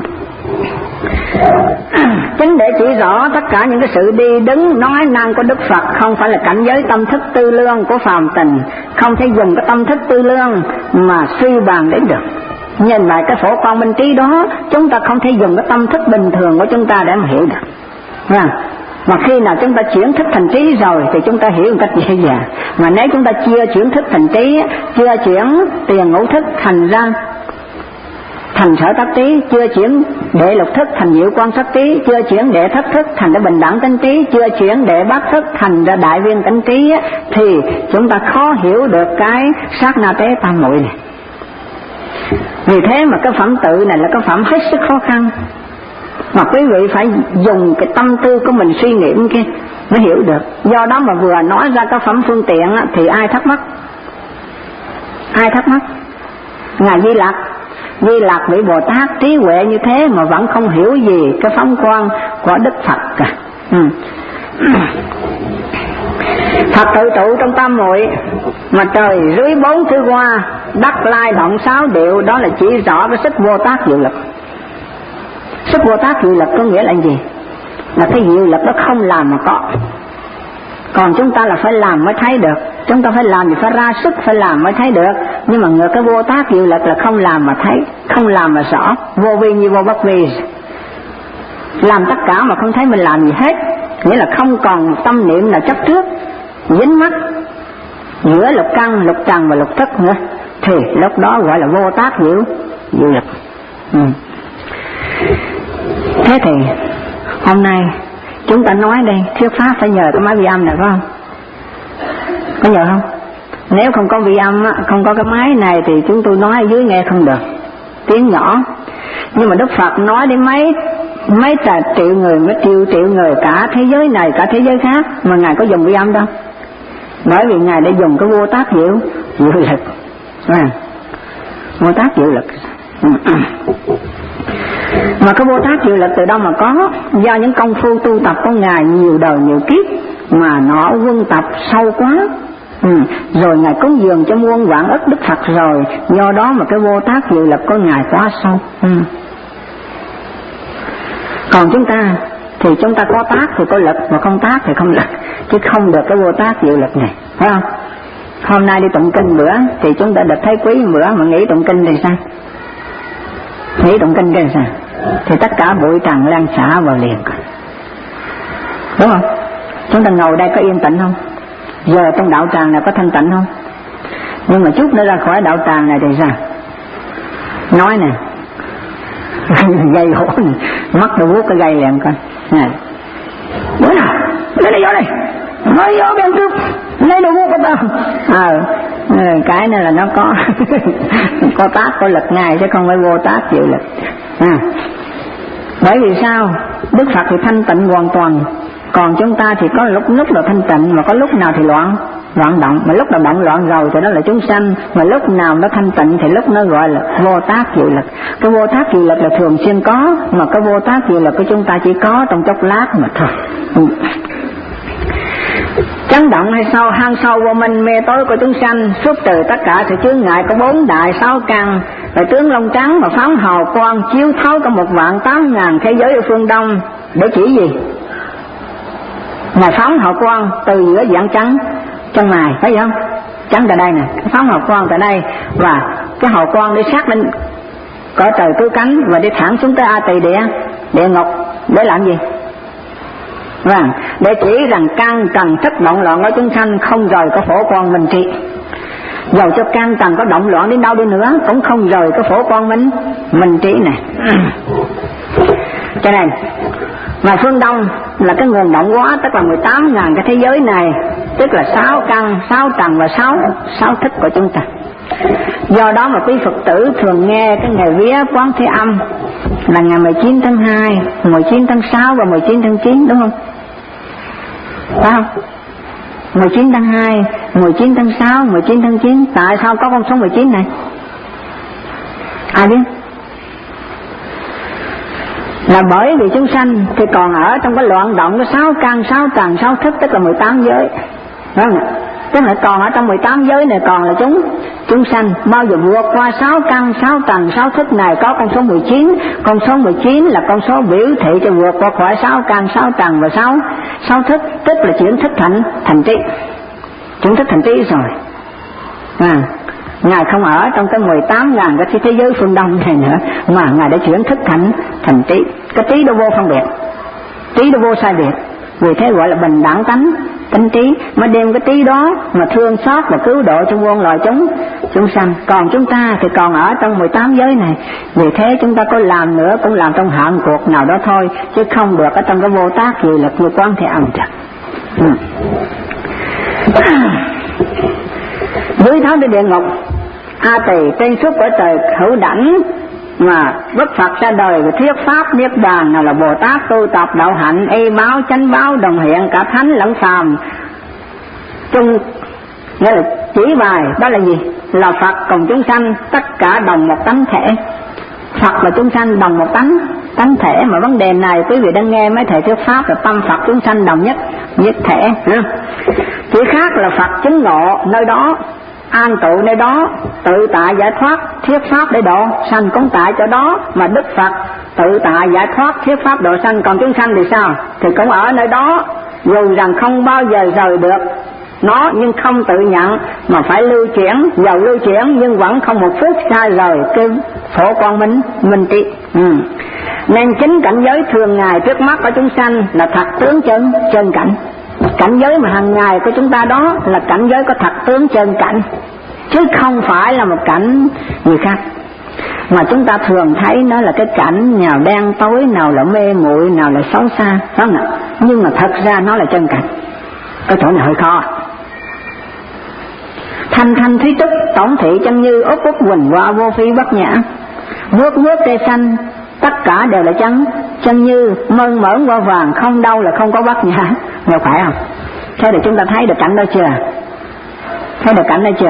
Speaker 1: Chính để chỉ rõ tất cả những cái sự đi đứng nói năng của Đức Phật không phải là cảnh giới tâm thức tư lương của phàm tình, không thể dùng cái tâm thức tư lương mà suy bàn đến được. Nhìn lại cái phổ quang minh trí đó, chúng ta không thể dùng cái tâm thức bình thường của chúng ta để mà hiểu được. Vâng. Mà khi nào chúng ta chuyển thức thành trí rồi thì chúng ta hiểu một cách dễ dàng. Mà nếu chúng ta chưa chuyển thức thành trí, chưa chuyển tiền ngũ thức thành ra thành sở tác trí, chưa chuyển đệ lục thức thành diệu quan sát trí, chưa chuyển đệ thất thức thành ra bình đẳng tánh trí, chưa chuyển đệ bát thức thành ra đại viên tánh trí, thì chúng ta khó hiểu được cái sát na tế tam muội này. Vì thế mà cái phẩm tự này là cái phẩm hết sức khó khăn. Mà quý vị phải dùng cái tâm tư của mình suy nghiệm kia mới hiểu được. Do đó mà vừa nói ra các phẩm phương tiện á, thì ai thắc mắc? Ai thắc mắc? Ngài Di Lặc, Di Lặc vị Bồ Tát trí huệ như thế mà vẫn không hiểu gì cái phóng quang của Đức Phật cả. Ừ. Phật tự trụ trong tam muội, mà trời dưới bốn thứ hoa, đất lai động sáu điệu, đó là chỉ rõ cái sức vô tác diệu lực. Sức vô tác diệu lực có nghĩa là gì? Là cái diệu lực đó không làm mà có. Còn chúng ta là phải làm mới thấy được. Chúng ta phải làm thì phải ra sức, phải làm mới thấy được. Nhưng mà ngược cái vô tác diệu lực là không làm mà thấy, không làm mà rõ. Vô vi như vô bất vi, làm tất cả mà không thấy mình làm gì hết. Nghĩa là không còn tâm niệm là chấp trước, dính mắc giữa lục căn, lục trần và lục thức nữa, thì lúc đó gọi là vô tác diệu diệu lực. Ừ. Thế thì hôm nay chúng ta nói đây, thuyết pháp phải nhờ cái máy vi âm này phải không? Có nhờ không? Nếu không có vi âm, không có cái máy này thì chúng tôi nói ở dưới nghe không được, tiếng nhỏ. Nhưng mà Đức Phật nói đến mấy mấy cả triệu người, mấy triệu triệu người cả thế giới này, cả thế giới khác, mà Ngài có dùng vi âm đâu. Bởi vì Ngài đã dùng cái vô tác diệu diệu lực. À, vô tác diệu lực. Mà cái vô tác diệu lực từ đâu mà có? Do những công phu tu tập của Ngài nhiều đời nhiều kiếp mà nó quân tập sâu quá. Ừ. Rồi Ngài cúng dường cho muôn vạn ức Đức Phật rồi, do đó mà cái vô tác diệu lực của Ngài quá sâu. Ừ. Còn chúng ta thì chúng ta có tác thì có lực, mà không tác thì không lực, chứ không được cái vô tác diệu lực này, phải không? Hôm nay đi tụng kinh bữa thì chúng ta được thấy quý bữa, mà nghĩ tụng kinh thì sao? Nghĩ tụng kinh thì sao? Thì tất cả bụi trần lan xả vào liền, đúng không? Chúng ta ngồi đây có yên tĩnh không? Giờ trong đạo tràng này có thanh tịnh không? Nhưng mà chút nữa ra khỏi đạo tràng này thì sao? Nói nè, gây hổ này, mắt nó vuốt cái gây liền coi này, bữa nào lấy đây vô đây, nói vô bên trước lấy đồ vuốt của tao. Ờ à, cái này là nó có có tác có lực ngay chứ không phải vô tác diệu lực. À, bởi vì sao? Đức Phật thì thanh tịnh hoàn toàn, còn chúng ta thì có lúc lúc là thanh tịnh, mà có lúc nào thì loạn loạn động, mà lúc nào động loạn rồi thì đó là chúng sanh, mà lúc nào nó thanh tịnh thì lúc nó gọi là vô tác diệu lực. Cái vô tác diệu lực là thường xuyên có, mà cái vô tác diệu lực của chúng ta chỉ có trong chốc lát mà thôi. Ừ. Chấn động hay sâu hang sâu vô minh mê tối của chúng sanh, xuất từ tất cả sự chướng ngại có bốn đại sáu căn, và tướng lông trắng mà phóng hào quang chiếu thấu cả một vạn tám ngàn thế giới ở phương Đông, để chỉ gì? Ngài phóng hào quang từ giữa dạng trắng trong mài, thấy không? Trắng tại đây nè, phóng hào quang tại đây, và cái hào quang đi sát lên cõi trời cứu cánh và đi thẳng xuống tới A Tỳ địa địa ngục để làm gì? Vâng, để chỉ rằng căn trần thức động loạn của chúng sanh không rời có phổ quang minh trị. Dầu cho căn trần có động loạn đến đâu đi nữa cũng không rời cái phổ quang minh minh trị này. Cho nên mà phương Đông là cái nguồn động hóa, tức là mười tám ngàn cái thế giới này, tức là sáu căn, sáu trần và sáu sáu thức của chúng ta. Do đó mà quý Phật tử thường nghe cái ngày vía Quán Thế Âm là ngày mười chín tháng hai, mười chín tháng sáu và mười chín tháng chín, đúng không? Phải không? mười chín tháng hai, mười chín tháng sáu, mười chín tháng chín. Tại sao có con số mười chín này? Ai biết? Là bởi vì chúng sanh thì còn ở trong cái loạn động cái sáu căn, sáu trần, sáu thức, tức là mười tám giới. Đúng không? Tức là còn ở trong mười tám giới này còn là chúng chúng sanh bao giờ vượt qua sáu căn, sáu trần, sáu thức này có con số mười chín. Con số mười chín là con số biểu thị cho vượt qua khỏi sáu căn, sáu trần và sáu sáu thức, tức là chuyển thức thành thành trí. Chuyển thức thành trí rồi. À, Ngài không ở trong cái mười tám ngàn cái thế giới phương Đông này nữa, mà Ngài đã chuyển thức thành thành trí. Cái trí đó vô phân biệt, trí đó vô sai biệt, vì thế gọi là bình đẳng tánh tánh trí, mà đem cái trí đó mà thương xót và cứu độ cho muôn loài chúng chúng sanh. Còn chúng ta thì còn ở trong mười tám giới này, vì thế chúng ta có làm nữa cũng làm trong hạn cuộc nào đó thôi, chứ không được ở trong cái vô tác gì lực như Quán Thế Âm trật. Ừ. Dưới tháo tới địa ngục A Tỳ trên suốt cõi trời hữu đảnh mà Đức Phật ra đời và thuyết pháp niết bàn, nào là Bồ Tát tu tập đạo hạnh, y báo chánh báo đồng hiện cả thánh lẫn phàm chung, nghĩa là chỉ bài đó là gì? Là Phật cùng chúng sanh tất cả đồng một tánh thể. Phật và chúng sanh đồng một tánh tánh thể, mà vấn đề này quý vị đang nghe mấy thầy thuyết pháp là tâm Phật chúng sanh đồng nhất nhất thể. Chỉ khác là Phật chứng ngộ nơi đó, an trụ nơi đó, tự tại giải thoát thuyết pháp để độ sanh cũng tại chỗ đó, mà Đức Phật tự tại giải thoát thuyết pháp độ sanh. Còn chúng sanh thì sao? Thì cũng ở nơi đó, dù rằng không bao giờ rời được nó, nhưng không tự nhận mà phải lưu chuyển, dầu lưu chuyển nhưng vẫn không một phút xa rời cái phổ quang minh minh trị. Ừ. Nên chính cảnh giới thường ngày trước mắt của chúng sanh là thật tướng chân chân cảnh. Cảnh giới mà hàng ngày của chúng ta đó là cảnh giới có thật tướng chân cảnh, chứ không phải là một cảnh gì khác. Mà chúng ta thường thấy nó là cái cảnh nào đen tối, nào là mê muội, nào là xấu xa, phải không ạ? Nhưng mà thật ra nó là chân cảnh. Cái chỗ này hơi khó. Thanh thanh thúy túc tổng thị chân như, úp úp quỳnh hoa vô phi bất nhã, vuốt vuốt cây xanh tất cả đều là chân. Chân như mơn mởn hoa vàng, không đâu là không có bất nhã. Nghe phải không? Thế thì chúng ta thấy được cảnh đó chưa? Thấy được cảnh đó chưa?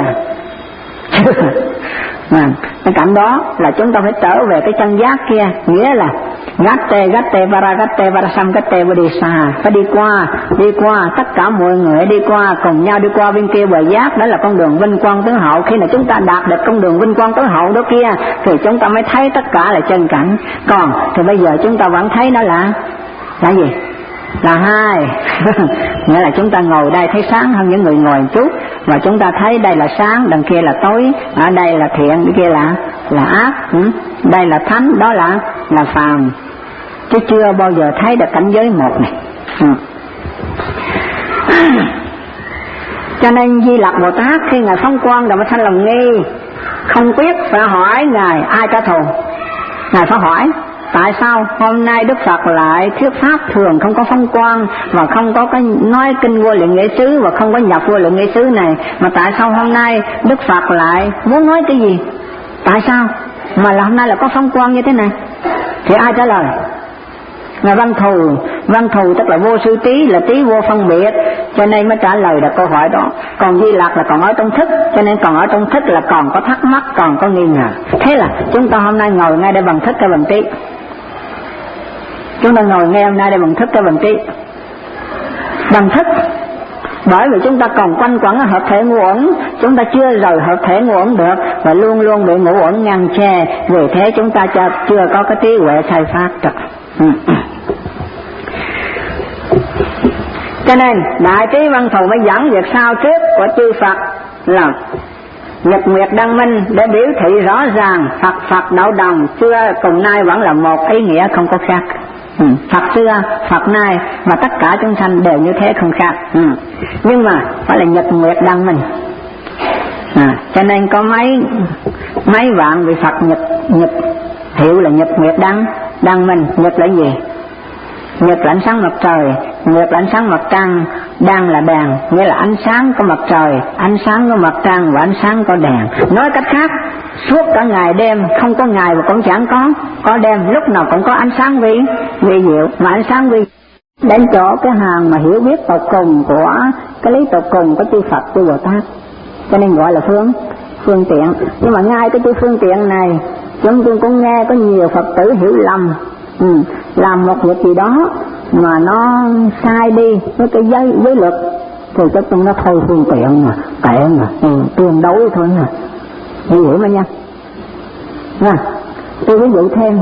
Speaker 1: À, cái cảnh đó là chúng ta phải trở về cái chân giác kia, nghĩa là gatte gatte para gatte para sam gatte vadisa, phải đi qua đi qua tất cả mọi người đi qua cùng nhau đi qua bên kia bờ giác. Đó là con đường vinh quang tối hậu. Khi nào chúng ta đạt được con đường vinh quang tối hậu đó kia thì chúng ta mới thấy tất cả là chân cảnh. Còn thì bây giờ chúng ta vẫn thấy nó là là gì? Là hai. Nghĩa là chúng ta ngồi đây thấy sáng hơn những người ngồi một chút, và chúng ta thấy đây là sáng, đằng kia là tối, ở đây là thiện, đằng kia là là ác, ừ? Đây là thánh, đó là là phàm, chứ chưa bao giờ thấy được cảnh giới một này. Ừ. Cho nên Di Lặc Bồ Tát khi ngài phóng quang Đà Ma Thanh Lòng Nghi, không biết phải hỏi ngài ai trả thù. Ngài phải hỏi tại sao hôm nay Đức Phật lại thuyết pháp thường không có phong quang, và không có cái nói kinh vô lượng nghĩa xứ, và không có nhập vô lượng nghĩa xứ này, mà tại sao hôm nay Đức Phật lại muốn nói cái gì? Tại sao mà là hôm nay là có phong quang như thế này? Thì ai trả lời? Ngài Văn Thù. Văn Thù tức là vô sư trí, là trí vô phân biệt, cho nên mới trả lời được câu hỏi đó. Còn Di Lặc là còn ở trong thức, cho nên còn ở trong thức là còn có thắc mắc, còn có nghi ngờ. Thế là chúng ta hôm nay ngồi ngay đây bằng thức hay bằng trí? Chúng ta ngồi nghe hôm nay đây bằng thức hay bằng trí? Bằng thức. Bởi vì chúng ta còn quanh quẩn ở hợp thể ngũ uẩn, chúng ta chưa rời hợp thể ngũ uẩn được, và luôn luôn bị ngũ uẩn ngăn che. Vì thế chúng ta chưa có cái trí huệ khai phát được. Cho nên Đại Trí Văn Thù mới dẫn việc sao trước của chư Phật là Nhật Nguyệt Đăng Minh, để biểu thị rõ ràng Phật Phật đạo đồng xưa cùng nay vẫn là một ý nghĩa, không có khác. Ừ. Phật xưa, Phật nay và tất cả chúng sanh đều như thế, không khác. Ừ. Nhưng mà phải là Nhật Nguyệt Đăng Minh. À, cho nên có mấy mấy vạn vị Phật Nhật Nhật hiệu là Nhật Nguyệt Đăng Đăng Minh. Nhật là gì? Nhật là ánh sáng mặt trời, Nguyệt là ánh sáng mặt trăng, Đăng là đèn, nghĩa là ánh sáng của mặt trời, ánh sáng của mặt trăng và ánh sáng của đèn. Nói cách khác, suốt cả ngày đêm, không có ngày mà cũng chẳng có có đêm, lúc nào cũng có ánh sáng vi vi diệu, mà ánh sáng vi đến chỗ cái hàng mà hiểu biết tột cùng của cái lý tột cùng của chư Phật chư Bồ Tát, cho nên gọi là phương phương tiện. Nhưng mà ngay cái chữ phương tiện này, chúng tôi cũng nghe có nhiều Phật tử hiểu lầm. Ừ, làm một việc gì đó mà nó sai đi với cái giới giới luật thì chắc chúng nó thôi phương tiện mà tiện mà ừ, tương đối thôi mà hiểu mà nha. Nha, tôi ví dụ thêm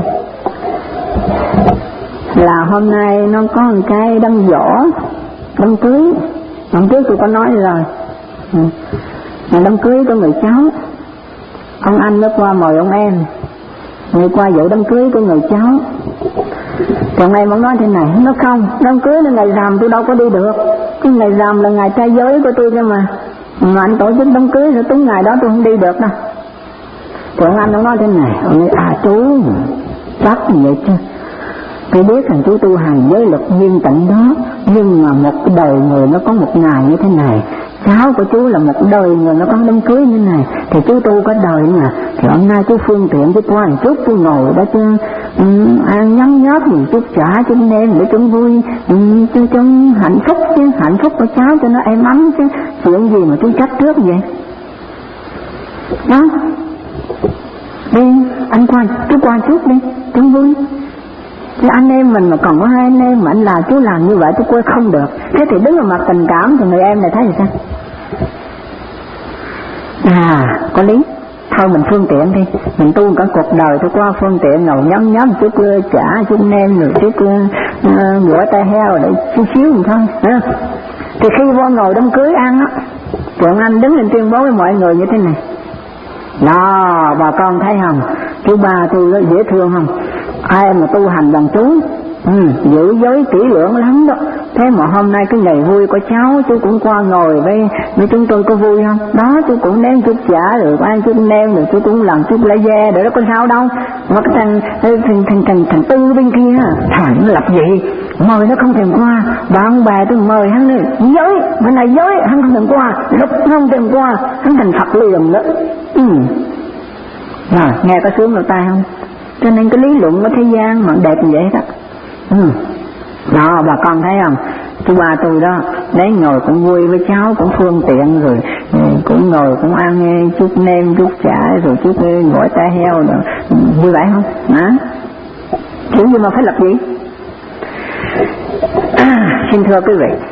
Speaker 1: là hôm nay nó có một cái đám giỗ, đám cưới, đám cưới tôi có nói rồi. Ừ. Đám cưới của người cháu, ông anh mới qua mời ông em, người qua dự đám cưới của người cháu. Còn em vẫn nói thế này, nó không, đám cưới là ngày rằm tôi đâu có đi được, cái ngày rằm là ngày trai giới của tôi cơ mà, mà anh tổ chức đám cưới rồi đúng ngày đó tôi không đi được đâu. Còn anh nó nói thế này, ông nói à chú, chắc vậy chứ, tôi biết rằng chú tu hành giới luật nghiêm tịnh đó, nhưng mà một đời người nó có một ngày như thế này, cháu của chú là một đời người nó có đám cưới như này, thì chú tu có đời nè, thì hôm nay chú phương tiện chú qua một chút, chú ngồi đó chứ um, ăn nhấm nhớp gì chút trả chú nên để chúng vui, um, chú chúng hạnh phúc chứ, hạnh phúc của cháu cho nó êm ấm chứ, chuyện gì mà chú trách trước vậy đó. Đi anh qua, chú qua chút đi, chúng vui. Chứ anh em mình mà còn có hai anh em mà anh là chú làm như vậy chú quên không được. Thế thì đứng vào mặt tình cảm thì người em này thấy gì sao? À có lý, thôi mình phương tiện đi, mình tu cả cuộc đời tôi qua phương tiện ngồi nhấm nhấm chút chả chút nem rồi chút uh, rửa tay heo để chút xíu mình thôi. À. Thì khi vô ngồi đám cưới ăn á, Thượng Anh đứng lên tuyên bố với mọi người như thế này: đó bà con thấy không, chú ba tôi nó dễ thương không, ai mà tu hành bằng chú, ừ, giữ giới kỹ lưỡng lắm đó. Thế mà hôm nay cái ngày vui của cháu chú cũng qua ngồi với với chúng tôi có vui không? Đó chú cũng ném chút chả rồi ăn chút nem rồi chú cũng làm chút lá ve để đó có sao đâu. Mà cái thằng thằng thằng thằng, thằng Tư bên kia thằng nó lập gì mời nó không thèm qua, bạn bè tôi mời hắn đi giới bên này giới hắn không thèm qua, lúc không thèm qua hắn thành Phật liền đó. Ừ. Rồi nghe có sướng lỗ tai không? Cho nên cái lý luận của thế gian mà đẹp như vậy đó. Ừ. Đó bà con thấy không, chú ba tôi đó đấy ngồi cũng vui với cháu, cũng phương tiện rồi, cũng ngồi cũng ăn chút nem chút chả rồi chút gỏi tai heo rồi, vui vẻ không hả? Chuyện gì mà phải lập gì? À, xin thưa quý vị,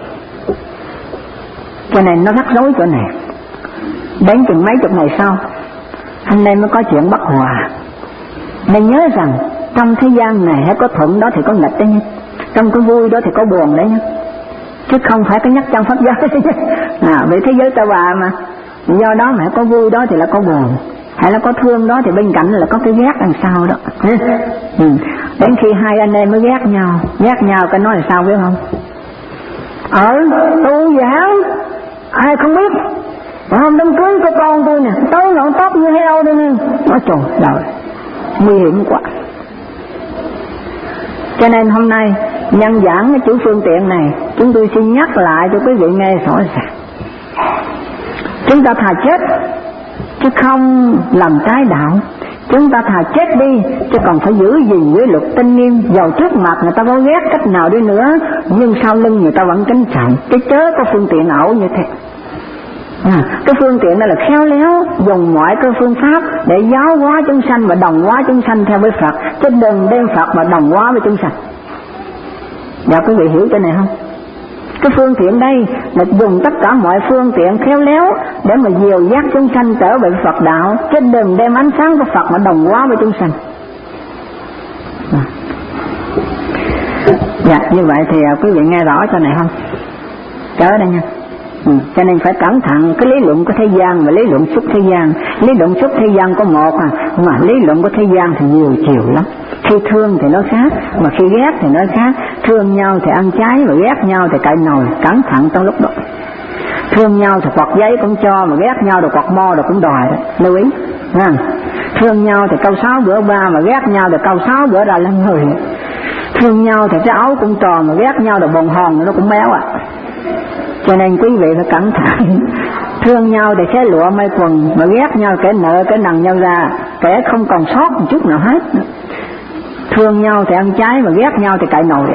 Speaker 1: cho nên nó rắc rối chỗ này. Đến chừng mấy chục ngày sau anh em mới có chuyện bất hòa. Nên nhớ rằng trong thế gian này hay có thuận đó thì có nghịch đấy nhé, trong cái vui đó thì có buồn đấy nhé, chứ không phải cái nhất trong pháp giới. À, vì thế giới ta bà mà, do đó mà có vui đó thì là có buồn, hay là có thương đó thì bên cạnh là có cái ghét đằng sau đó. Ừ. Đến khi hai anh em mới ghét nhau, ghét nhau cái nói là sao biết không? Ở tu giảng ai không biết, hôm đám cưới của con tôi nè, tới ngọn tóc như heo đây nè. Nói trời trời, nguy hiểm quá. Cho nên hôm nay nhân giảng cái chủ phương tiện này, chúng tôi xin nhắc lại cho quý vị nghe rõ ràng. Chúng ta thà chết chứ không làm trái đạo. Chúng ta thà chết đi chứ còn phải giữ gìn với luật tinh nghiêm. Dầu trước mặt người ta có ghét cách nào đi nữa, nhưng sau lưng người ta vẫn kính trọng. Chứ chớ có phương tiện ẩu như thế. À, cái phương tiện đó là khéo léo dùng mọi cái phương pháp để giáo hóa chúng sanh và đồng hóa chúng sanh theo với Phật, chứ đừng đem Phật mà đồng hóa với chúng sanh. Dạ quý vị hiểu cái này không? Cái phương tiện đây là dùng tất cả mọi phương tiện khéo léo để mà dìu dắt chúng sanh trở về Phật đạo, chứ đừng đem ánh sáng của Phật mà đồng hóa với chúng sanh. À. Dạ như vậy thì quý vị nghe rõ cho này không? Trở đây nha. Ừ, cho nên phải cẩn thận cái lý luận của thế gian và lý luận xuất thế gian. Lý luận xuất thế gian có một à, mà lý luận của thế gian thì nhiều chiều lắm. Khi thương thì nó khác, mà khi ghét thì nó khác. Thương nhau thì ăn trái, mà ghét nhau thì cậy nồi. Cẩn thận trong lúc đó. Thương nhau thì quạt giấy cũng cho, mà ghét nhau thì quạt mo rồi cũng đòi. Lưu ý à. Thương nhau thì câu sáu bữa ba, mà ghét nhau thì câu sáu bữa ra lần người. Thương nhau thì cái áo cũng tròn, mà ghét nhau thì bồn hòn nó cũng béo à. Cho nên quý vị phải cẩn thận. Thương nhau thì xé lụa may quần, mà ghét nhau kẻ nợ kẻ nằng nhau ra, kẻ không còn sót một chút nào hết. Thương nhau thì ăn trái, mà ghét nhau thì cậy nồi.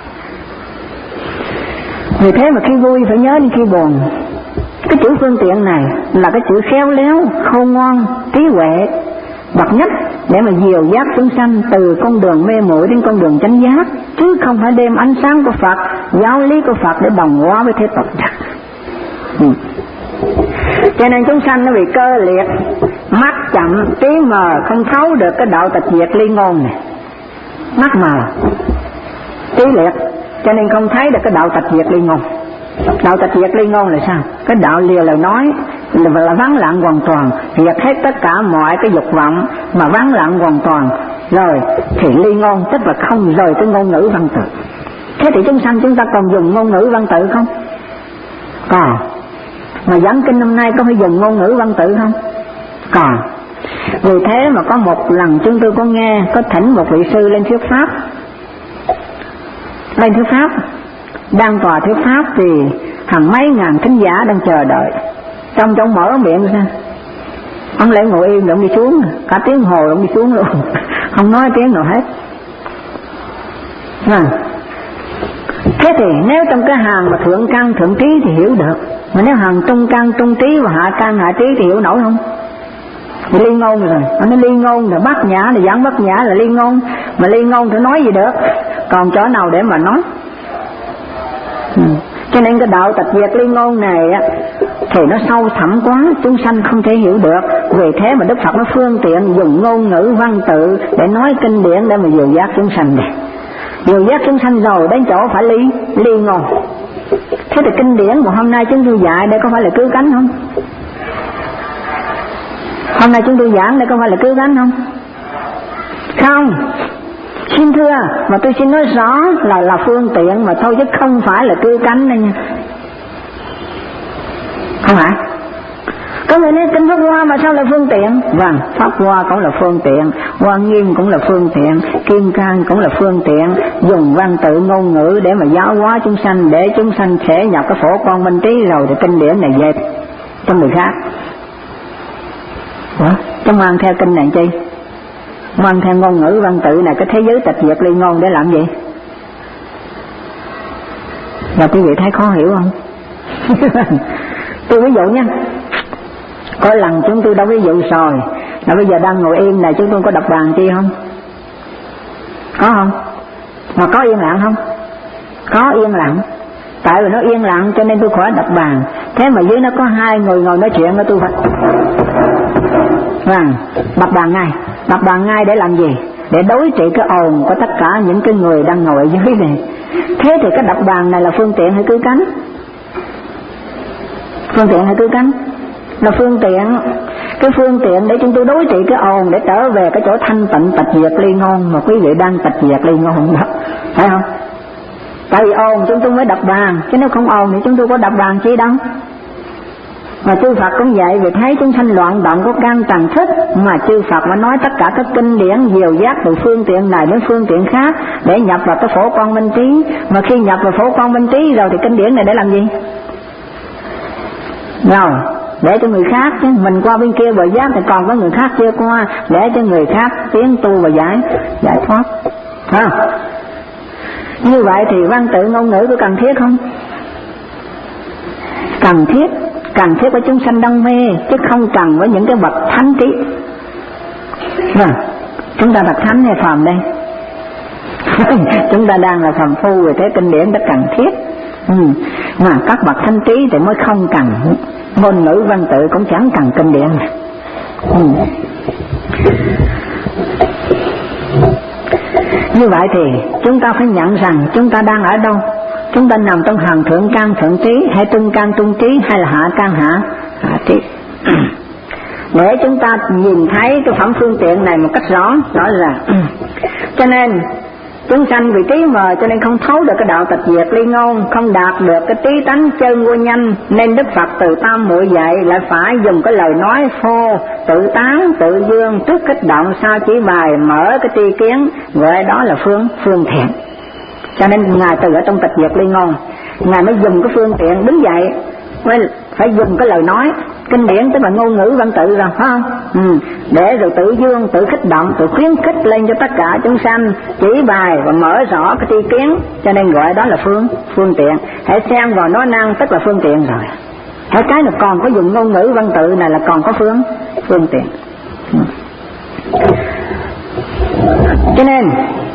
Speaker 1: Vì thế mà khi vui phải nhớ đến khi buồn. Cái chữ phương tiện này là cái chữ khéo léo, khôn ngoan, trí huệ bậc nhất để mà dìu dắt chúng sanh từ con đường mê muội đến con đường chánh giác, chứ không phải đem ánh sáng của Phật, giáo lý của Phật để đồng hóa với thế tục. Ừ. Cho nên chúng sanh nó bị cơ liệt, mắt chậm, trí mờ, không thấu được cái đạo tịch diệt ly ngôn này. Mắt mờ, trí liệt, cho nên không thấy được cái đạo tịch diệt ly ngôn. Đạo tịch diệt ly ngôn là sao? Cái đạo lìa lời nói là, là vắng lặng hoàn toàn, diệt hết tất cả mọi cái dục vọng mà vắng lặng hoàn toàn. Rồi thì ly ngôn tức là không rời cái ngôn ngữ văn tự. Thế thì chúng sanh chúng ta còn dùng ngôn ngữ văn tự không? Còn. Mà giảng kinh năm nay có phải dùng ngôn ngữ văn tự không? Còn. Vì thế mà có một lần chúng tôi có nghe có thỉnh một vị sư lên thuyết pháp. Lên thuyết pháp, đang tòa thuyết pháp thì hàng mấy ngàn thính giả đang chờ đợi. Trong trong mở miệng ra, ông lại ngồi im rồi ông đi xuống, cả tiếng hồ ông đi xuống luôn, không nói tiếng nào hết. À, thế thì nếu trong cái hàng mà thượng căn thượng trí thì hiểu được, mà nếu hàng trung căn trung trí và hạ căn hạ trí thì hiểu nổi không? Thì ly ngôn rồi, nó ly ngôn là bát nhã, là giảng bát nhã là ly ngôn, mà ly ngôn thì nói gì được, còn chỗ nào để mà nói. Ừ. Cho nên cái đạo tịch diệt ly ngôn này á thì nó sâu thẳm quá, chúng sanh không thể hiểu được. Vì thế mà Đức Phật nó phương tiện dùng ngôn ngữ văn tự để nói kinh điển để mà dìu dắt chúng sanh này. Dìu dắt chúng sanh rồi đến chỗ phải ly ly ngôn. Thế thì kinh điển của hôm nay chúng tôi dạy đây có phải là cứu cánh không? Hôm nay chúng tôi giảng đây có phải là cứu cánh không? Không. Xin thưa, mà tôi xin nói rõ là là phương tiện mà thôi chứ không phải là cứu cánh đây nha. Không phải. Có người nói kinh Pháp Hoa mà sao là phương tiện? Vâng, Pháp Hoa cũng là phương tiện, Hoa Nghiêm cũng là phương tiện, Kim Cang cũng là phương tiện, dùng văn tự ngôn ngữ để mà giáo hóa chúng sanh, để chúng sanh sẽ nhập cái phổ quang minh trí rồi thì kinh điển này về cho người khác. Ủa? Chứ mang theo kinh này chi? Mang theo ngôn ngữ văn tự này, cái thế giới tịch diệt ly ngôn để làm gì? Và quý vị thấy khó hiểu không? Tôi ví dụ nha, có lần chúng tôi đã ví dụ rồi, là bây giờ đang ngồi im này chúng tôi có đọc bàn chi không? Có không? Mà có yên lặng không? Có yên lặng. Tại vì nó yên lặng cho nên tôi khỏi đọc bàn. Thế mà dưới nó có hai người ngồi nói chuyện, nó tôi phải vâng, đọc bàn ngay. Đọc bàn ngay để làm gì? Để đối trị cái ồn của tất cả những cái người đang ngồi ở dưới này. Thế thì cái đọc bàn này là phương tiện hay cứu cánh? Phương tiện hay cứu cánh? Là phương tiện. Cái phương tiện để chúng tôi đối trị cái ồn, để trở về cái chỗ thanh tịnh tịch diệt ly ngôn mà quý vị đang tịch diệt ly ngôn đó, phải không? Tại vì ồn chúng tôi mới đọc bàn, chứ nếu không ồn thì chúng tôi có đọc bàn chi đâu. Mà chư Phật cũng vậy, vì thấy chúng sanh loạn động có căn tầng thức mà chư Phật mà nói tất cả các kinh điển dìu dắt từ phương tiện này đến phương tiện khác để nhập vào cái phổ quang minh trí. Mà khi nhập vào phổ quang minh trí rồi thì kinh điển này để làm gì? Rồi, để cho người khác chứ, mình qua bên kia bờ giác thì còn có người khác chưa qua, để cho người khác tiến tu và giải giải thoát. À, như vậy thì văn tự ngôn ngữ có cần thiết không? Cần thiết. Cần thiết với chúng sanh đam mê, chứ không cần với những cái bậc thánh trí. Vâng, chúng ta bậc thánh hay phàm đây? Chúng ta đang là phàm phu, vì thế kinh điển rất cần thiết. Ừ. Mà các bậc thánh trí thì mới không cần ngôn ngữ văn tự, cũng chẳng cần kinh điển. Ừ. Như vậy thì chúng ta phải nhận rằng chúng ta đang ở đâu? Chúng ta nằm trong hàng thượng căn thượng trí, hay trung căn trung trí, hay là hạ căn hạ hạ trí. Để chúng ta nhìn thấy cái phẩm phương tiện này một cách rõ rõ ràng. Cho nên chúng sanh vì trí mờ cho nên không thấu được cái đạo tịch diệt ly ngôn, không đạt được cái trí tánh chân vô nhanh, nên Đức Phật từ tam muội dạy lại phải dùng cái lời nói phô, tự tán, tự dương, trước kích động, sau chỉ bài, mở cái tri kiến, gọi đó là phương phương thiện. Cho nên Ngài từ ở trong tịch diệt ly ngôn, Ngài mới dùng cái phương tiện đứng dậy, mới phải dùng cái lời nói kinh điển, tức là ngôn ngữ văn tự rồi, phải không? Ừ. Để rồi tự dương, tự khích động, tự khuyến khích lên cho tất cả chúng sanh, chỉ bài và mở rõ cái tri kiến, cho nên gọi đó là phương phương tiện. Hãy xem vào nói năng tức là phương tiện rồi. Hãy cái là còn có dùng ngôn ngữ văn tự này là còn có phương phương tiện. Ừ. Cho nên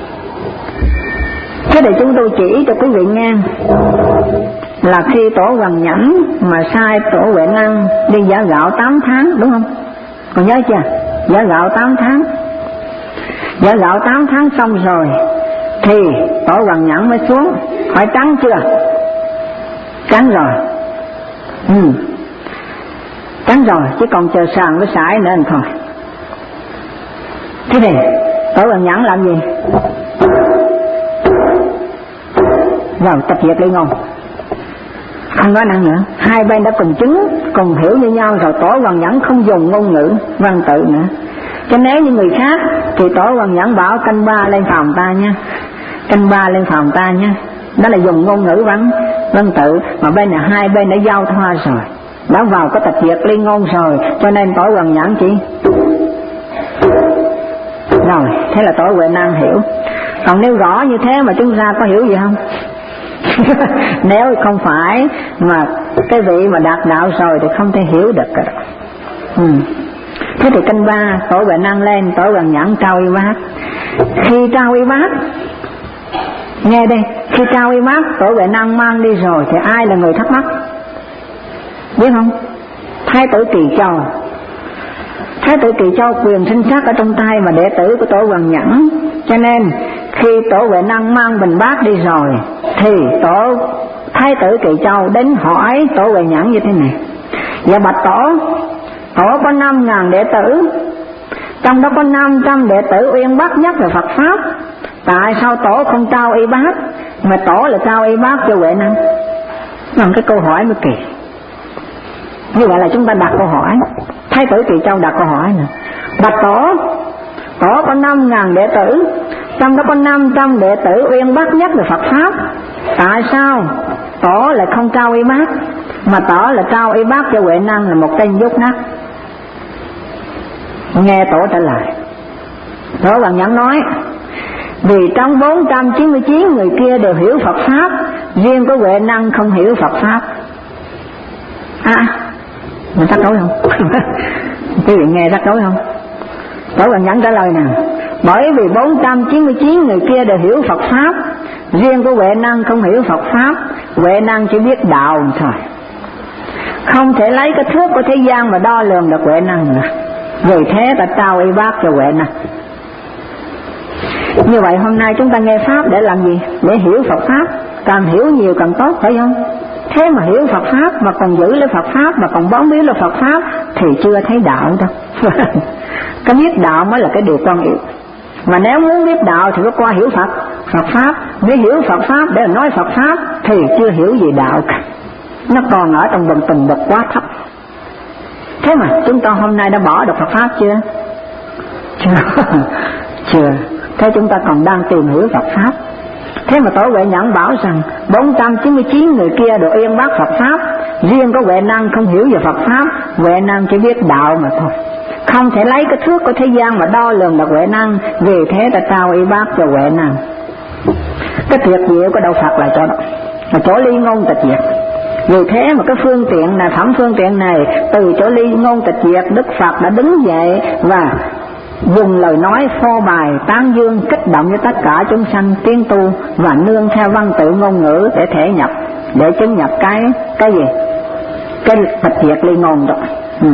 Speaker 1: thế để chúng tôi chỉ cho quý vị nghe là khi tổ Hoàng Nhẫn mà sai tổ Huệ Năng đi giả gạo tám tháng, đúng không? Còn nhớ chưa? Giả gạo tám tháng. Giả gạo tám tháng xong rồi thì tổ Hoàng Nhẫn mới xuống hỏi trắng chưa? Trắng rồi. Ừ. Trắng rồi, chứ còn chờ sàn với sải nữa thôi. Thế thì tổ Hoàng Nhẫn làm gì? Vào tịch diệt ly ngôn, không nói năng nữa. Hai bên đã cùng chứng, cùng hiểu như nhau rồi. Tổ Hoàng Nhẫn không dùng ngôn ngữ văn tự nữa. Cho nếu như người khác thì tổ Hoàng Nhẫn bảo canh ba lên phòng ta nha, canh ba lên phòng ta nha. Đó là dùng ngôn ngữ văn văn tự, mà bên này hai bên đã giao thoa rồi, đã vào có tịch diệt ly ngôn rồi, cho nên Tổ Hoằng Nhẫn chỉ rồi, thế là Tổ Huệ Năng hiểu. Còn nếu rõ như thế mà chúng ta có hiểu gì không? Nếu không phải mà cái vị mà đạt đạo rồi thì không thể hiểu được cả. Ừ. Thế thì canh ba Tổ Huệ Năng lên, Tổ Hoằng Nhẫn trao y bát. Khi trao y bát, nghe đây, khi trao y bát Tổ Huệ Năng mang đi rồi thì ai là người thắc mắc biết không? Thái tử Kỳ Châu. Thái tử Kỳ Châu quyền sinh sát ở trong tay mà đệ tử của Tổ Hoằng Nhẫn, cho nên khi Tổ Huệ Năng mang bình bát đi rồi thì Tổ Thái tử Kỳ Châu đến hỏi Tổ Huệ Nhẫn như thế này: dạ bạch Tổ, Tổ có năm ngàn đệ tử, trong đó có năm trăm đệ tử uyên bác nhất về Phật pháp, tại sao Tổ không trao y bát mà Tổ là trao y bát cho Huệ Năng? Làm cái câu hỏi mới kỳ. Như vậy là chúng ta đặt câu hỏi, Thái tử Kỳ Châu đặt câu hỏi nè: bạch Tổ, Tổ có năm ngàn đệ tử, trong đó có năm trăm đệ tử uyên bác nhất về Phật pháp, tại sao Tổ lại không trao y bát mà Tổ là trao y bát cho Huệ Năng là một tên dốt nát? Nghe Tổ trả lời. Tổ Hoằng Nhẫn nói: vì trong bốn trăm chín mươi chín người kia đều hiểu Phật pháp, riêng có Huệ Năng không hiểu Phật pháp. À, mình rắc rối không? Quý vị nghe rắc rối không? Tổ Hoằng Nhẫn trả lời nè: bởi vì bốn trăm chín mươi chín người kia đều hiểu Phật pháp, riêng của Huệ Năng không hiểu Phật pháp. Huệ Năng chỉ biết đạo thôi, không thể lấy cái thước của thế gian mà đo lường được Huệ Năng nữa. Vì thế ta trao y bát cho Huệ Năng. Như vậy hôm nay chúng ta nghe pháp để làm gì? Để hiểu Phật pháp, càng hiểu nhiều càng tốt, phải không? Thế mà hiểu Phật pháp mà còn giữ lấy Phật pháp mà còn bám víu lấy Phật pháp thì chưa thấy đạo đâu. Cái biết đạo mới là cái điều quan yếu. Mà nếu muốn biết đạo thì phải qua hiểu Phật Phật pháp. Nếu hiểu Phật pháp để nói Phật pháp thì chưa hiểu gì đạo cả, nó còn ở trong bần tình bậc quá thấp. Thế mà chúng ta hôm nay đã bỏ được Phật pháp chưa? Chưa. Chưa. Thế chúng ta còn đang tìm hiểu Phật pháp. Thế mà Tổ Huệ Nhẫn bảo rằng bốn trăm chín mươi chín người kia đều uyên bác Phật pháp, riêng có Huệ Năng không hiểu về Phật pháp. Huệ Năng chỉ biết đạo mà thôi, không thể lấy cái thước của thế gian mà đo lường được Huệ Năng. Vì thế ta trao y bát cho Huệ Năng. Cái tuyệt diệu của đạo Phật là chỗ đó, là chỗ ly ngôn tịch diệt. Vì thế mà cái phương tiện là phẩm phương tiện này, từ chỗ ly ngôn tịch diệt, Đức Phật đã đứng dậy và dùng lời nói phô bài tán dương kích động cho tất cả chúng sanh tiến tu, và nương theo văn tự ngôn ngữ để thể nhập, để chứng nhập cái cái gì? Cái tịch diệt ly ngôn đó. Ừ.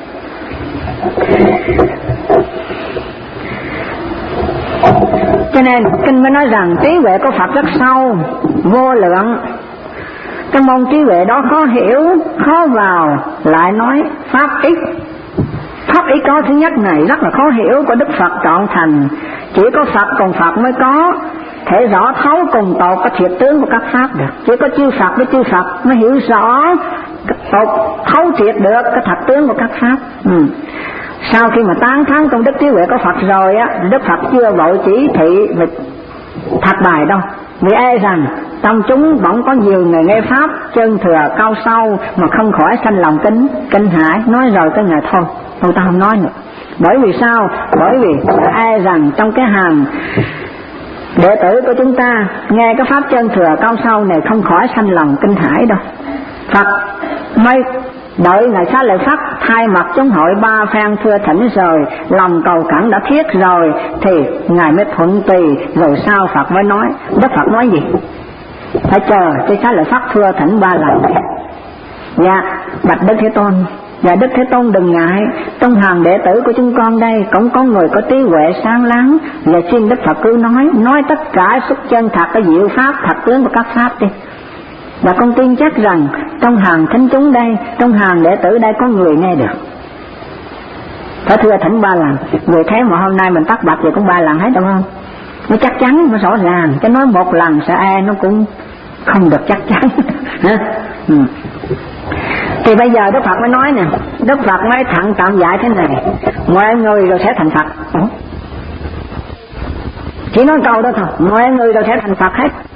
Speaker 1: Cho nên kinh mới nói rằng trí huệ của Phật rất sâu, vô lượng. Cái môn trí huệ đó khó hiểu, khó vào, lại nói pháp ít. Pháp ý có thứ nhất này rất là khó hiểu, của Đức Phật trọn thành. Chỉ có Phật cùng Phật mới có thể rõ thấu cùng tột cái thiệt tướng của các pháp được. Chỉ có chư Phật với chư Phật mới hiểu rõ tột thấu triệt được cái thật tướng của các pháp. Ừ. Sau khi mà tán thán công đức trí huệ của Phật rồi á, Đức Phật chưa vội chỉ thị về thật bài đâu, vì e rằng trong chúng vẫn có nhiều người nghe pháp chân thừa cao sâu mà không khỏi sanh lòng kính kinh hãi. Nói rồi cái ngày thôi, tôi ta không nói nữa. Bởi vì sao? Bởi vì e rằng trong cái hàng đệ tử của chúng ta nghe cái pháp chân thừa cao sâu này không khỏi sanh lòng kinh hãi đâu. Phật mới đợi Ngài Xá Lợi Phất thay mặt chúng hội ba phen thưa thỉnh rồi, lòng cầu cẩn đã thiết rồi, thì Ngài mới thuận tùy. Rồi sau Phật mới nói. Đức Phật nói gì? Phải chờ cho Xá Lợi Phất thưa thỉnh ba lần. Dạ bạch Đức Thế Tôn, dạ Đức Thế Tôn đừng ngại, trong hàng đệ tử của chúng con đây cũng có người có trí huệ sáng láng. Và xin Đức Phật cứ nói, nói tất cả xuất chân thật cái diệu pháp, thật tướng của các pháp đi. Và con tin chắc rằng trong hàng thính chúng đây, trong hàng đệ tử đây có người nghe được. Phải thưa thỉnh ba lần. Vì thế mà hôm nay mình tắt bạch rồi cũng ba lần hết, đúng không? Nó chắc chắn, nó rõ ràng. Cái nói một lần sợ ai nó cũng không được chắc chắn. Ừ. Thì bây giờ Đức Phật mới nói nè, Đức Phật mới thẳng tạm dạy thế này: mọi người rồi sẽ thành Phật. Chỉ nói câu đó thôi, mọi người rồi sẽ thành Phật hết.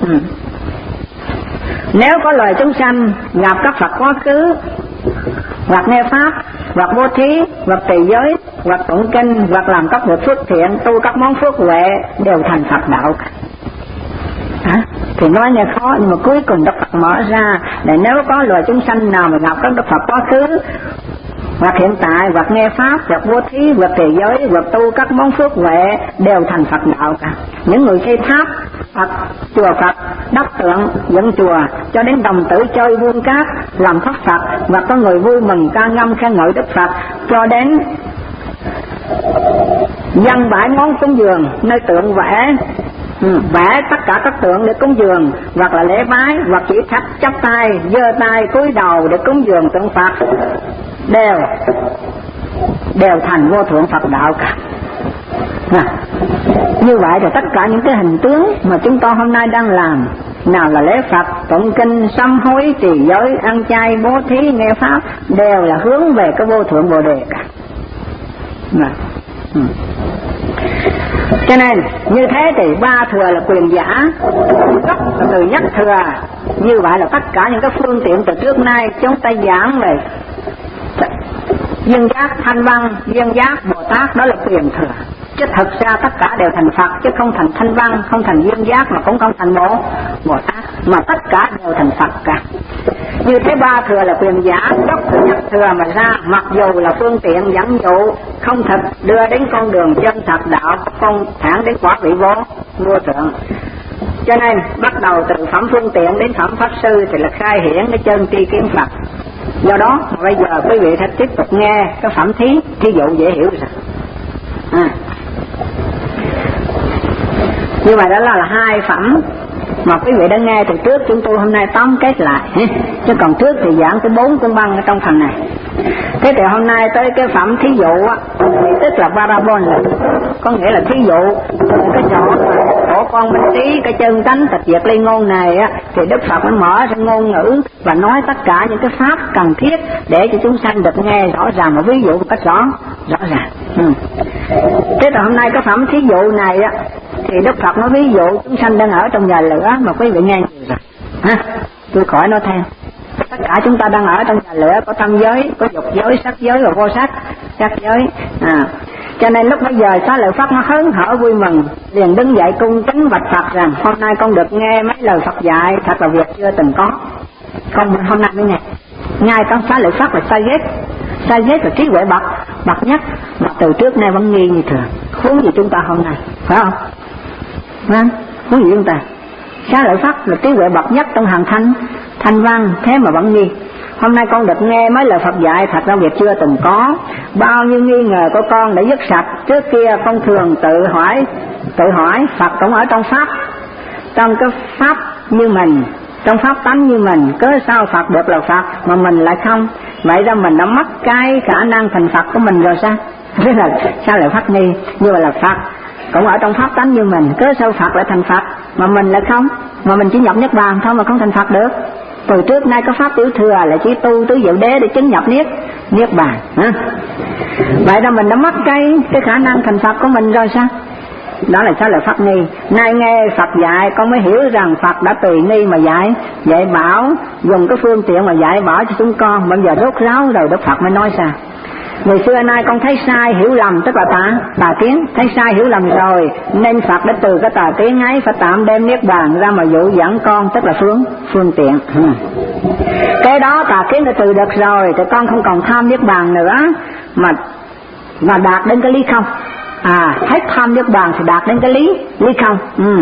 Speaker 1: Ừ. Nếu có loài chúng sanh gặp các Phật quá khứ, hoặc nghe pháp, hoặc bố thí, hoặc trì giới, hoặc tụng kinh, hoặc làm các việc phước thiện, tu các món phước huệ, đều thành Phật đạo cả. À, thì nói nghe khó, nhưng mà cuối cùng Đức Phật mở ra để nếu có loài chúng sanh nào mà gặp các Đức Phật quá khứ, hoặc hiện tại, hoặc nghe pháp, hoặc bố thí, hoặc trì giới, hoặc tu các món phước huệ, đều thành Phật đạo cả. Những người xây tháp Phật, chùa Phật, đắp tượng, dựng chùa, cho đến đồng tử chơi buôn cát, làm thất Phật, và có người vui mừng ca ngâm khen ngợi Đức Phật, cho đến dâng bãi món cúng dường nơi tượng vẽ, ừ, vẽ tất cả các tượng để cúng dường, hoặc là lễ bái, hoặc chỉ thách chắp tay, giơ tay cúi đầu để cúng dường tượng Phật, đều đều thành vô thượng Phật đạo cả. À, như vậy thì tất cả những cái hình tướng mà chúng ta hôm nay đang làm, nào là lễ Phật, tụng kinh, sám hối, trì giới, ăn chay, bố thí, nghe pháp, đều là hướng về cái vô thượng Bồ Đề cả. À, ừ. Cho nên như thế thì ba thừa là quyền giả, gốc là từ nhất thừa. Như vậy là tất cả những cái phương tiện từ trước nay chúng ta giảng về duyên giác, thanh văn, duyên giác, Bồ Tát, đó là quyền thừa. Chứ thực ra tất cả đều thành Phật, chứ không thành thanh văn, không thành duyên giác, mà cũng không thành Bồ Bồ Tát, mà tất cả đều thành Phật cả. Như thế ba thừa là quyền giả, gốc từ nhất thừa mà ra, mặc dù là phương tiện dẫn dụ, không thật đưa đến con đường chân thật đạo, không thẳng đến quả vị vô vô thượng. Cho nên bắt đầu từ phẩm phương tiện đến phẩm pháp sư thì là khai hiển cái chân tri kiến Phật. Do đó bây giờ quý vị sẽ tiếp tục nghe cái phẩm thí, thí dụ dễ hiểu rồi. À. Như vậy đó là, là hai phẩm mà quý vị đã nghe từ trước, chúng tôi hôm nay tóm kết lại. Chứ còn trước thì giảng tới bốn cung băng ở trong phần này. Thế thì hôm nay tới cái phẩm thí dụ á, thì tức là parabol, có nghĩa là thí dụ cái chỗ của con mình tí cái chân tánh tịch diệt ly ngôn này á, thì Đức Phật mới mở ra ngôn ngữ và nói tất cả những cái pháp cần thiết để cho chúng sanh được nghe rõ ràng và ví dụ một cách rõ rõ ràng. Ừ. Thế thì hôm nay cái phẩm thí dụ này á, thì Đức Phật nói ví dụ chúng sanh đang ở trong nhà lửa, mà quý vị nghe nhiều rồi. Ha, tôi khỏi nói thêm. Tất cả chúng ta đang ở trong nhà lửa, có tâm giới, có dục giới, sắc giới và vô sắc sắc giới. À, cho nên lúc bây giờ Xá Lợi Phất nó hớn hở vui mừng, liền đứng dậy cung kính bạch Phật rằng hôm nay con được nghe mấy lời Phật dạy, thật là việc chưa từng có. Con hôm nay mới nghe. Ngay con Xá Lợi Phất là sai ghét, sai ghét là trí huệ bậc bậc nhất, mà từ trước nay vẫn nghi như thường. Huống gì chúng ta hôm nay, phải không? Vâng, huống gì chúng ta. Xá Lợi Phất là trí huệ bậc nhất trong hàng thanh thanh văn, thế mà vẫn nghi. Hôm nay con được nghe mấy lời Phật dạy, thật ra việc chưa từng có. Bao nhiêu nghi ngờ của con đã dứt sạch. Trước kia con thường tự hỏi tự hỏi Phật cũng ở trong pháp, trong cái pháp như mình, trong pháp tánh như mình, cớ sao Phật được là Phật mà mình lại không? Vậy ra mình đã mất cái khả năng thành Phật của mình rồi sao? Thế là sao lại phát nghi? Như vậy là Phật cũng ở trong pháp tánh như mình, cớ sao Phật lại thành Phật mà mình lại không? Mà mình chỉ nhập Niết Bàn thôi mà không thành Phật được. Từ trước nay có pháp tiểu thừa là chỉ tu tứ diệu đế để chứng nhập niết niết bàn. Ha? Vậy ra mình đã mất cái cái khả năng thành Phật của mình rồi sao? Đó là sao lại phát nghi. Nay nghe Phật dạy con mới hiểu rằng Phật đã tùy nghi mà dạy dạy bảo, dùng cái phương tiện mà dạy bảo cho chúng con. Bây giờ rốt ráo rồi Đức Phật mới nói sao? Người xưa nay con thấy sai hiểu lầm, tức là tà tà kiến, thấy sai hiểu lầm rồi nên Phật đã từ cái tà kiến ấy phải tạm đem niết bàn ra mà dụ dẫn con, tức là phương phương tiện. Ừ. Cái đó tà kiến đã từ được rồi thì con không còn tham niết bàn nữa mà mà đạt đến cái lý không. À, hết tham niết bàn thì đạt đến cái lý lý không. Ừ.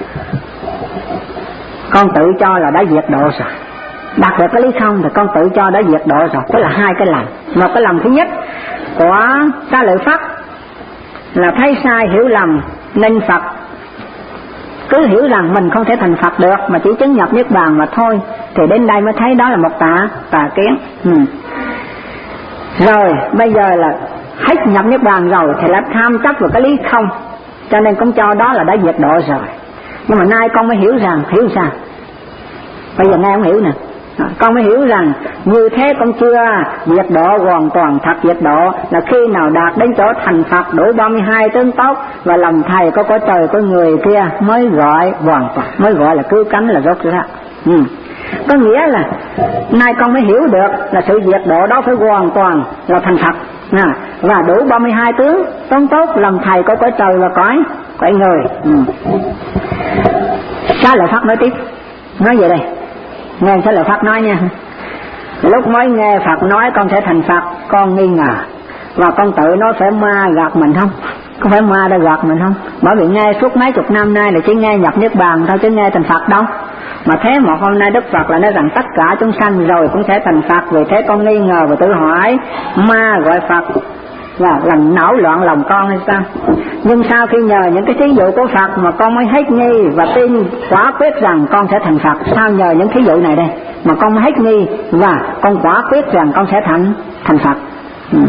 Speaker 1: Con tự cho là đã diệt độ rồi. Đạt được cái lý không thì con tự cho đã diệt độ rồi. Tức là hai cái lầm. Một cái lầm thứ nhất của Xá Lợi Phất là thấy sai hiểu lầm nên Phật cứ hiểu rằng mình không thể thành Phật được mà chỉ chứng nhập niết bàn mà thôi, thì đến đây mới thấy đó là một tà tà kiến. Ừ. Rồi bây giờ là hết nhập niết bàn rồi thì là tham chấp vào cái lý không, cho nên cũng cho đó là đã diệt độ rồi. Nhưng mà nay con mới hiểu rằng hiểu sao? Bây giờ nghe không hiểu nè. Con mới hiểu rằng như thế con chưa diệt độ hoàn toàn. Thật diệt độ là khi nào đạt đến chỗ thành Phật đủ ba mươi hai tướng tốt và lòng thầy có cõi trời có người kia mới gọi hoàn toàn, mới gọi là cứu cánh, là rốt ra. Ừ. Có nghĩa là nay con mới hiểu được là sự diệt độ đó phải hoàn toàn là thành Phật à, và đủ ba mươi hai tướng tốt tốt lòng thầy có cõi trời và cõi cõi người. Ừ. Xá Lợi Phất nói tiếp, nói vậy đây, nghe Xá Lợi Phất nói nha. Lúc mới nghe Phật nói con sẽ thành Phật, con nghi ngờ và con tự nói phải ma gạt mình không? Có phải ma đã gạt mình không? Bởi vì nghe suốt mấy chục năm nay là chỉ nghe nhập niết bàn thôi chứ nghe thành Phật đâu. Mà thế một hôm nay Đức Phật là nói rằng tất cả chúng sanh rồi cũng sẽ thành Phật. Vì thế con nghi ngờ và tự hỏi ma gọi Phật là làm náo loạn lòng con hay sao? Nhưng sau khi nhờ những cái thí dụ của Phật mà con mới hết nghi và tin quả quyết rằng con sẽ thành Phật. Sao nhờ những thí dụ này đây mà con mới hết nghi và con quả quyết rằng con sẽ thành thành Phật. Ừ.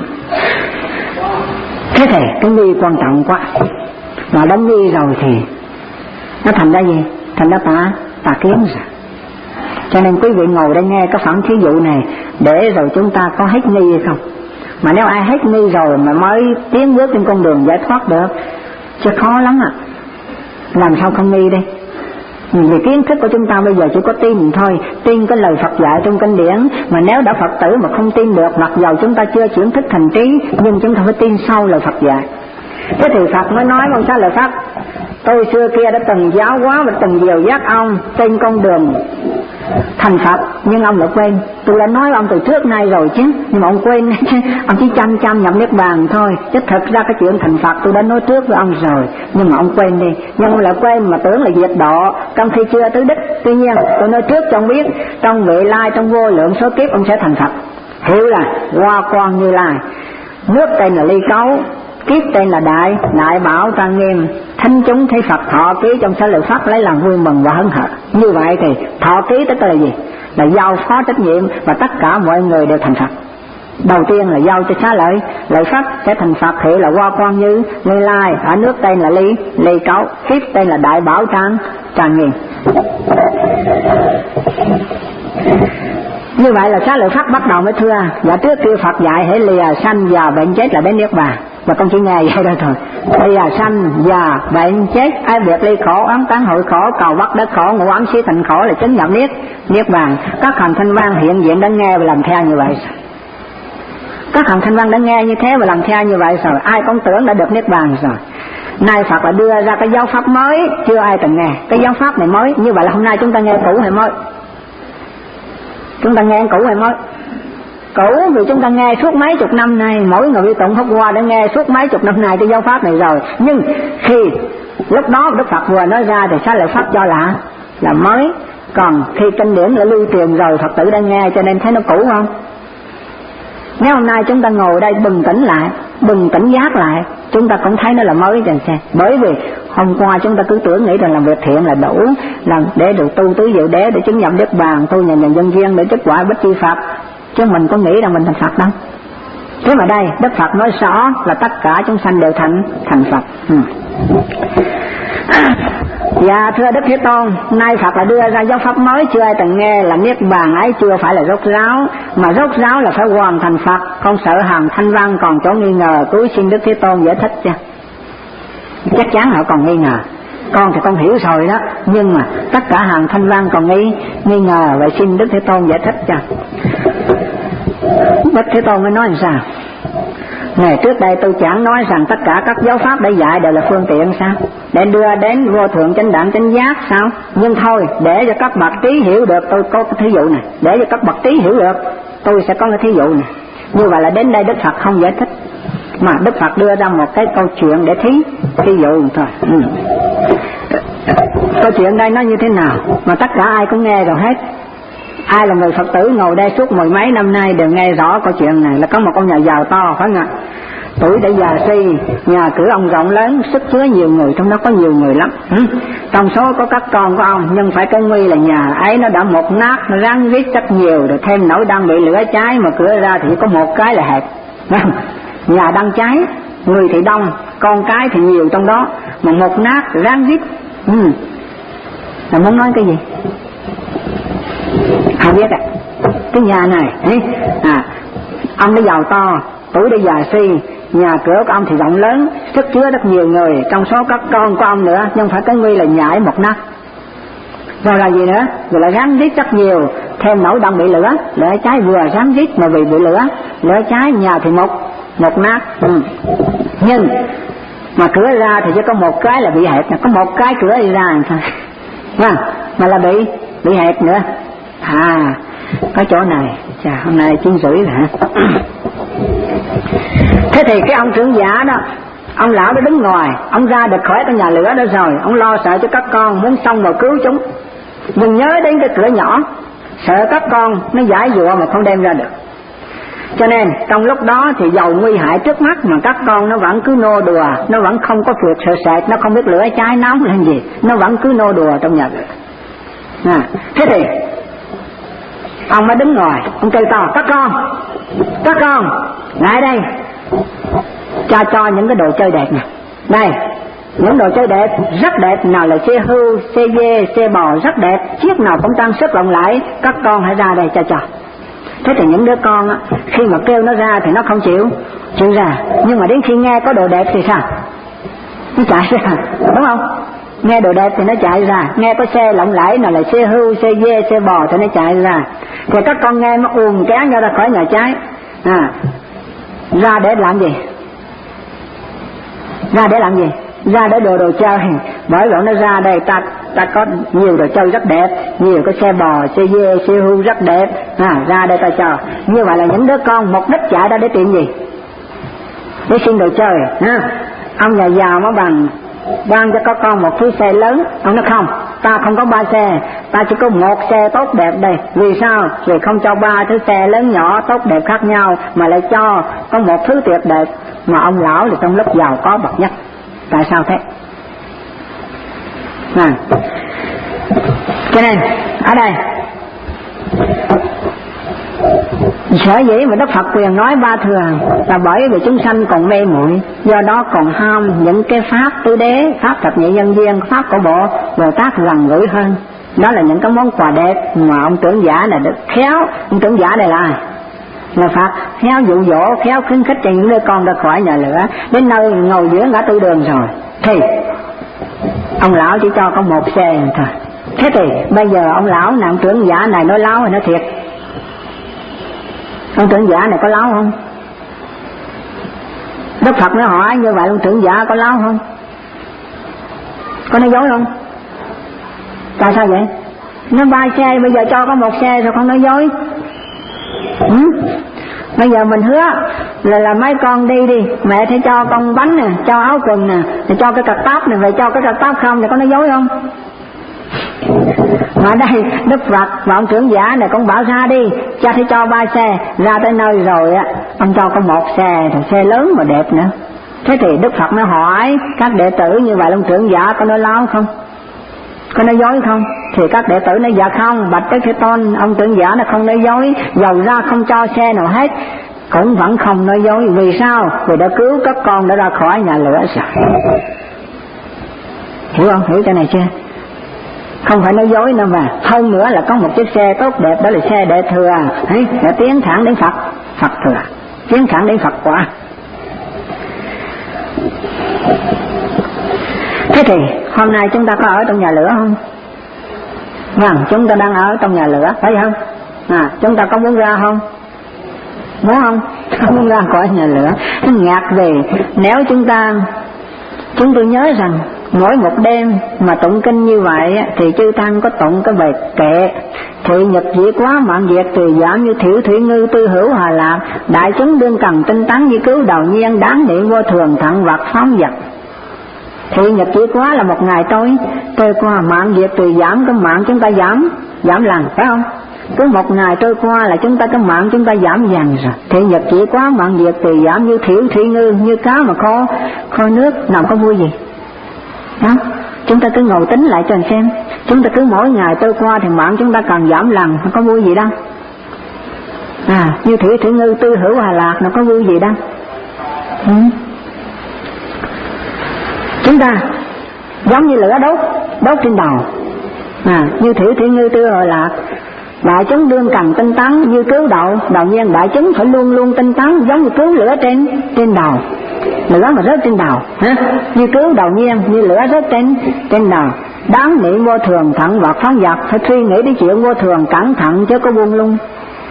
Speaker 1: Thế thì cái nghi quan trọng quá. Mà đã nghi rồi thì nó thành ra gì? Thành ra tà tà kiến rồi. Cho nên quý vị ngồi đây nghe cái phản thí dụ này để rồi chúng ta có hết nghi hay không? Mà nếu ai hết nghi rồi mà mới tiến bước trên con đường giải thoát được chứ khó lắm ạ. À. Làm sao không nghi đây? Vì kiến thức của chúng ta bây giờ chỉ có tin thôi, tin cái lời Phật dạy trong kinh điển. Mà nếu đã Phật tử mà không tin được, mặc dầu chúng ta chưa chuyển thức thành trí, nhưng chúng ta phải tin sâu lời Phật dạy. Thế thì Phật mới nói con Xá Lợi Phất, tôi xưa kia đã từng giáo hóa và từng dìu dắt ông trên con đường thành Phật, nhưng ông lại quên. Tôi đã nói ông từ trước nay rồi chứ, nhưng mà ông quên chứ. Ông chỉ chăm chăm nhập niết bàn thôi, chứ thật ra cái chuyện thành Phật tôi đã nói trước với ông rồi, nhưng mà ông quên đi. Nhưng ông lại quên mà tưởng là diệt độ, trong khi chưa tới đích. Tuy nhiên tôi nói trước cho ông biết, trong vị lai, trong vô lượng số kiếp ông sẽ thành Phật. Hiểu là Hoa Quang Như Lai, nước tên là Ly Cấu, kiếp tên là Đại Đại Bảo Trang Nghiêm. Thánh chúng thấy Phật thọ ký trong Xá Lợi Phất lấy làm vui mừng và hân hạnh. Như vậy thì thọ ký tức là gì? Là giao phó trách nhiệm và tất cả mọi người đều thành Phật. Đầu tiên là giao cho Xá Lợi Lợi Phất sẽ thành Phật, hiệu là Hoa Quang Như Như Lai, ở nước tên là Ly Ly Cấu, kiếp tên là Đại Bảo Trang Trang Nghiêm. Như vậy là Xá Lợi Phất bắt đầu mới thưa, và trước kia Phật dạy hễ lìa sanh già bệnh chết là đến niết bàn, và con chỉ nghe vậy đó thôi. Lìa sanh già bệnh chết, ai biệt ly khổ, ấn tán hội khổ, cầu bắt đất khổ, ngũ ấm xí thành khổ là chứng nhập niết niết bàn. Các hành thanh văn hiện diện đã nghe và làm theo như vậy. Các hành thanh văn đã nghe như thế và làm theo như vậy rồi, ai cũng tưởng đã được niết bàn rồi. Nay Phật là đưa ra cái giáo pháp mới, chưa ai từng nghe. Cái giáo pháp này mới, như vậy là hôm nay chúng ta nghe cũ hay mới? Chúng ta nghe cũ hay mới? Cũ vì chúng ta nghe suốt mấy chục năm nay, mỗi người tụng Pháp Hoa đã nghe suốt mấy chục năm nay cái giáo pháp này rồi. Nhưng khi lúc đó Đức Phật vừa nói ra thì Xá Lợi Phất cho là là mới. Còn khi kinh điển đã lưu truyền rồi, Phật tử đã nghe, cho nên thấy nó cũ không? Nếu hôm nay chúng ta ngồi đây bừng tỉnh lại, bừng tỉnh giác lại, chúng ta cũng thấy nó là mới chẳng xem. Bởi vì hôm qua chúng ta cứ tưởng nghĩ rằng làm việc thiện là đủ, làm để được tu tứ diệu đế, để chứng nhập niết bàn, tu nhà nhân dân duyên để kết quả bích chi Phật, chứ mình có nghĩ rằng mình thành Phật đâu. Thế mà đây Đức Phật nói rõ là tất cả chúng sanh đều thành thành Phật. Ừ. Dạ thưa Đức Thế Tôn, nay Phật là đưa ra giáo pháp mới, chưa ai từng nghe, là niết bàn ấy chưa phải là rốt ráo, mà rốt ráo là phải hoàn thành Phật. Con sợ hàng thanh văn còn chỗ nghi ngờ, cúi xin Đức Thế Tôn giải thích cho. Chắc chắn họ còn nghi ngờ. Con thì con hiểu rồi đó, nhưng mà tất cả hàng thanh văn còn nghi nghi ngờ, vậy xin Đức Thế Tôn giải thích cho. Đức Thế Tôn mới nói làm sao? Ngày trước đây tôi chẳng nói rằng tất cả các giáo pháp đã dạy đều là phương tiện sao? Để đưa đến vô thượng chánh đẳng chánh giác sao? Nhưng thôi, để cho các bậc trí hiểu được, tôi có cái thí dụ này. Để cho các bậc trí hiểu được, tôi sẽ có cái thí dụ này. Như vậy là đến đây Đức Phật không giải thích, mà Đức Phật đưa ra một cái câu chuyện để thí thí dụ thôi. Ừ. Câu chuyện đây nó như thế nào mà tất cả ai cũng nghe rồi hết. Ai là người Phật tử ngồi đây suốt mười mấy năm nay đều nghe rõ câu chuyện này. Là có một con nhà giàu to phải không ạ? Tuổi đã già suy, nhà cửa ông rộng lớn, sức chứa nhiều người, trong đó có nhiều người lắm. Ừ. Trong số có các con của ông, nhưng phải cái nguy là nhà ấy nó đã một nát, nó răng rít rất nhiều, rồi thêm nỗi đang bị lửa cháy mà cửa ra thì có một cái là hẹp. Nhà đang cháy, người thì đông, con cái thì nhiều trong đó, mà một nát răng rít. Ừ. Là muốn nói cái gì? Không biết ạ. À. cái nhà này ấy. À, ông đã giàu to, tuổi đã già si, nhà cửa của ông thì rộng lớn, sức chứa rất nhiều người, trong số các con của ông nữa, nhưng phải cái nguy là nhảy một nát. Rồi là gì nữa? Rồi là ráng giết rất nhiều, thêm nỗi đông bị lửa, lửa cháy vừa ráng giết mà vì bị lửa, lửa cháy nhà thì một một nát. Ừ. Nhưng mà cửa ra thì chỉ có một cái là bị hẹp, có một cái cửa đi ra thôi, à, mà là bị bị hẹp nữa. À, có chỗ này, chà, hôm nay chín rưỡi rồi hả? Thế thì cái ông trưởng giả đó, ông lão đó đứng ngoài, ông ra được khỏi cái nhà lửa đó rồi, ông lo sợ cho các con, muốn xông vào cứu chúng, nhưng nhớ đến cái cửa nhỏ, sợ các con nó giải dụa mà không đem ra được. Cho nên trong lúc đó thì dầu nguy hại trước mắt mà các con nó vẫn cứ nô đùa, nó vẫn không có việc sợ sệt, nó không biết lửa cháy nóng hay gì, nó vẫn cứ nô đùa trong nhà lửa. À, thế thì ông mới đứng ngoài, ông kêu to, các con, các con, lại đây, cho cho những cái đồ chơi đẹp nè, đây, những đồ chơi đẹp, rất đẹp, nào là xe hưu, xe dê, xe bò rất đẹp, chiếc nào cũng trang sức lộng lẫy, các con hãy ra đây cho cho. Thế thì những đứa con á, khi mà kêu nó ra thì nó không chịu, chịu ra, nhưng mà đến khi nghe có đồ đẹp thì sao? Nó chạy ra, đúng không? Nghe đồ đẹp thì nó chạy ra, nghe có xe lộng lẫy, nào là xe hưu, xe dê, xe bò thì nó chạy ra. Thì các con nghe nó ùn kéo nhau ra khỏi nhà trái. À, ra để làm gì? Ra để làm gì? Ra để đồ đồ chơi. Bởi vậy nó ra đây, ta ta có nhiều đồ chơi rất đẹp, nhiều cái xe bò, xe dê, xe hưu rất đẹp. À, ra đây ta cho. Như vậy là những đứa con mục đích chạy ra để tìm gì? Để xin đồ chơi. À, ông nhà giàu mới bằng ban cho các con một thứ xe lớn. Ông nói không, ta không có ba xe, ta chỉ có một xe tốt đẹp đây. Vì sao? Vì không cho ba thứ xe lớn nhỏ tốt đẹp khác nhau, mà lại cho có một thứ tuyệt đẹp mà ông lão thì trong lúc giàu có bậc nhất. Tại sao thế? À, cho nên ở đây sở dĩ mà Đức Phật quyền nói ba thừa là bởi vì chúng sanh còn mê muội, do đó còn ham những cái pháp tứ đế, pháp thập nhị nhân duyên, pháp của bộ Bồ Tát gần gũi hơn. Đó là những cái món quà đẹp mà ông trưởng giả này được khéo, ông trưởng giả này là ai? Là Phật khéo dụ dỗ, khéo khuyến khích cho những đứa con ra khỏi nhà lửa, đến nơi ngồi giữa ngã tư đường rồi thì ông lão chỉ cho có một xe thôi. Thế thì bây giờ ông lão này, ông trưởng giả này nói láo hay nói thiệt? Ông trưởng giả này có láo không? Đức Phật nó hỏi như vậy, ông trưởng giả có láo không? Có nói dối không? Tại sao vậy? Nó ba xe, bây giờ cho có một xe rồi không nói dối. Ừ? Bây giờ mình hứa là là mấy con đi đi, mẹ sẽ cho con bánh nè, cho áo quần nè, cho cái cặp tóc này, vậy cho cái cặp tóc không thì có nói dối không? Mà đây Đức Phật và ông trưởng giả này cũng bảo ra đi, cha sẽ cho ba xe, ra tới nơi rồi á, ông cho có một xe, thì xe lớn mà đẹp nữa. Thế thì Đức Phật nó hỏi các đệ tử như vậy, ông trưởng giả có nói láo không? Có nói dối không? Thì các đệ tử nói dạ không, bạch Đức Thế Tôn, ông trưởng giả nó không nói dối, dầu ra không cho xe nào hết cũng vẫn không nói dối. Vì sao? Vì đã cứu các con đã ra khỏi nhà lửa rồi. Hiểu không? Hiểu cái này chưa? Không phải nói dối nữa mà. Hơn nữa là có một chiếc xe tốt đẹp, đó là xe đệ thừa, ấy, đã tiến thẳng đến Phật, Phật thừa, tiến thẳng đến Phật quả. Thế thì hôm nay chúng ta có ở trong nhà lửa không? Vâng, chúng ta đang ở trong nhà lửa, phải không? À, chúng ta có muốn ra không? Muốn không? Không muốn ra khỏi nhà lửa. Ngạc về nếu chúng ta, chúng tôi nhớ rằng mỗi một đêm mà tụng kinh như vậy thì chư tăng có tụng cái bài kệ: thị nhật dĩ quá mạng diệt từ giảm như thiểu thủy ngư tư hữu hòa lạc, đại chúng đương cần tinh tấn như cứu đầu nhiên, đáng niệm vô thường thận vật phóng vật. Thị nhật chỉ quá là một ngày trôi trôi qua, mạng diệt từ giảm, cái mạng chúng ta giảm giảm lần, phải không? Cứ một ngày trôi qua là chúng ta cái mạng chúng ta giảm dần rồi. Thị nhật chỉ quá mạng diệt từ giảm như thiểu thủy ngư, như cá mà kho kho nước, nào có vui gì đó. Chúng ta cứ ngồi tính lại cho xem, chúng ta cứ mỗi ngày trôi qua thì mạng chúng ta càng giảm lần, không có vui gì đâu. À, như thiểu thủy ngư tư hữu hòa lạc, nó có vui gì đâu. Ừ. Chúng ta giống như lửa đốt, đốt trên đầu, à, như thiểu thủy ngư tư hòa lạc, Đại chúng đương cần tinh tấn như cứu độ, đầu nhiên đại chúng phải luôn luôn tinh tấn giống như cứu lửa trên trên đầu, lửa mà rớt trên đầu, ha? Như cứu đầu nhiên như lửa rớt trên trên đầu. Đáng niệm vô thường thận vật phán vật, phải suy nghĩ đến chuyện vô thường cẩn thận chứ có buông lung.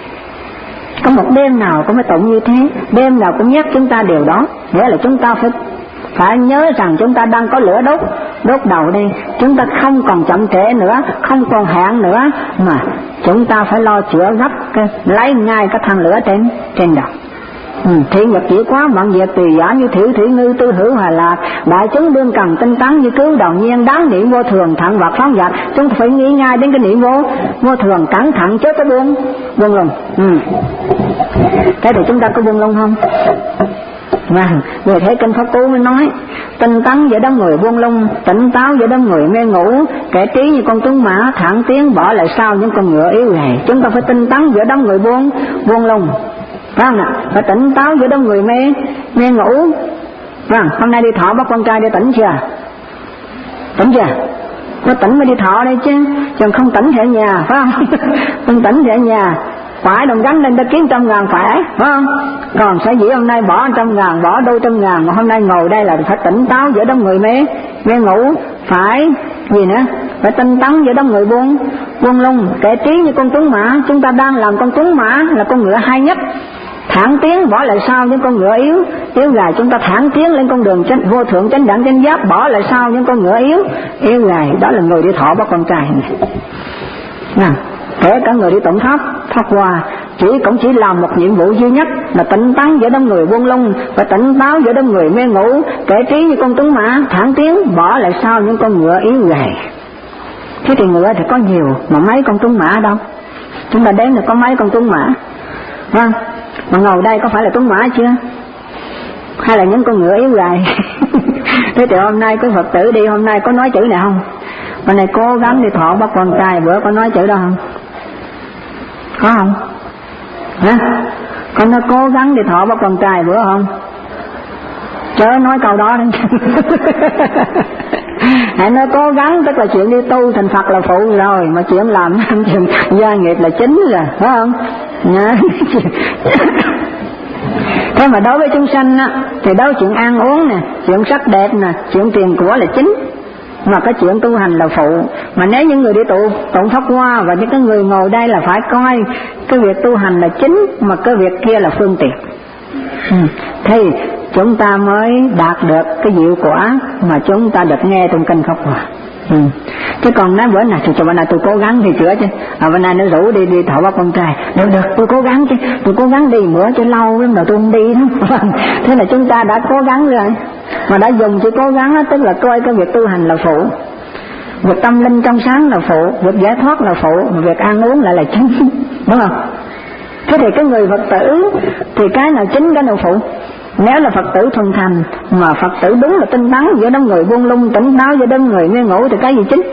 Speaker 1: Có một đêm nào cũng phải tụng như thế, đêm nào cũng nhắc chúng ta điều đó, nghĩa là chúng ta phải phải nhớ rằng chúng ta đang có lửa đốt đốt đầu đây, chúng ta không còn chậm trễ nữa, không còn hẹn nữa, mà chúng ta phải lo chữa gấp cái, lấy ngay cái than lửa trên trên đầu. Ừ, thị nhật chỉ quá bận việc tùy giả như thiểu thủy ngư tư hữu hòa lạc, đại chúng đương cần tinh tấn như cứu đầu nhiên, đáng niệm vô thường thận vật phán vật. Chúng ta phải nghĩ ngay đến cái niệm vô vô thường cẩn thận chứ có buông buông lung. Ừ. Thế thì chúng ta có buông lung không? Vâng, người thế kinh Pháp Cú mới nói tinh tấn giữa đám người buông lung, tỉnh táo giữa đám người mê ngủ, kẻ trí như con tuấn mã thẳng tiến bỏ lại sau những con ngựa yếu gầy. Chúng ta phải tinh tấn giữa đám người buông buông lung, vâng ạ, phải tỉnh táo giữa đám người mê mê ngủ. Vâng, hôm nay đi thọ bắt con trai để tỉnh chưa? Tỉnh chưa? Nó tỉnh mới đi thọ đây chứ, chứ không tỉnh thì ở nhà, phải không? Không tỉnh thì ở nhà. Phải đồng gắn lên đã kiếm trăm ngàn phải, phải không? Còn sở dĩ hôm nay bỏ trăm ngàn, bỏ đôi trăm ngàn, mà hôm nay ngồi đây là phải tỉnh táo giữa đám người mê mê ngủ, phải gì nữa? Phải tinh tấn giữa đám người buông buông lung, kẻ trí như con tuấn mã. Chúng ta đang làm con tuấn mã là con ngựa hay nhất, thẳng tiến bỏ lại sau những con ngựa yếu yếu gầy. Chúng ta thẳng tiến lên con đường chánh, vô thượng chánh đẳng chánh giác, bỏ lại sau những con ngựa yếu yếu gầy. Đó là người đi thọ bắt con trai này. Nào, kể cả người đi tụng pháp thoát qua chỉ cũng chỉ làm một nhiệm vụ duy nhất là tỉnh tấn giữa đám người buông lung, và tỉnh táo giữa đám người mê ngủ, kẻ trí như con tuấn mã thẳng tiến bỏ lại sau những con ngựa yếu gầy. Thế thì ngựa thì có nhiều mà mấy con tuấn mã đâu, chúng ta đếm là có mấy con tuấn mã, vâng, mà ngồi đây có phải là tuấn mã chưa, hay là những con ngựa yếu gầy? Thế thì hôm nay có Phật tử đi, hôm nay có nói chữ này không? Hôm nay cố gắng đi thọ bắt con trai, bữa có nói chữ đó không? Có không? Hả? Con nó cố gắng đi thọ bắt con trai bữa không? Chớ nói câu đó đấy. Hãy nói cố gắng, tức là chuyện đi tu thành Phật là phụ rồi, mà chuyện làm chuyện gia nghiệp là chính rồi, phải không? Thế mà đối với chúng sanh á, thì đối với chuyện ăn uống nè, chuyện sắc đẹp nè, chuyện tiền của là chính, mà cái chuyện tu hành là phụ. Mà nếu những người đi tụ tụng pháp hoa và những cái người ngồi đây là phải coi cái việc tu hành là chính, mà cái việc kia là phương tiện, ừ. Thì chúng ta mới đạt được cái diệu quả mà chúng ta được nghe trong kinh pháp hoa. Ừ. Chứ còn nói bữa nào cho bữa nào tôi cố gắng thì chữa chứ, à, bữa nay nó rủ đi đi thọ bắt con trai, được được tôi cố gắng chứ, tôi cố gắng đi bữa cho lâu lắm rồi tôi không đi đó. Thế là chúng ta đã cố gắng rồi, mà đã dùng chữ cố gắng đó, tức là coi cái việc tu hành là phụ, việc tâm linh trong sáng là phụ, việc giải thoát là phụ, việc ăn uống lại là chính, đúng không? Thế thì cái người Phật tử thì cái nào chính cái nào phụ? Nếu là Phật tử thuần thành, mà Phật tử đúng là tinh tấn giữa đám người buông lung, tỉnh táo giữa đám người mê ngủ, thì cái gì chính?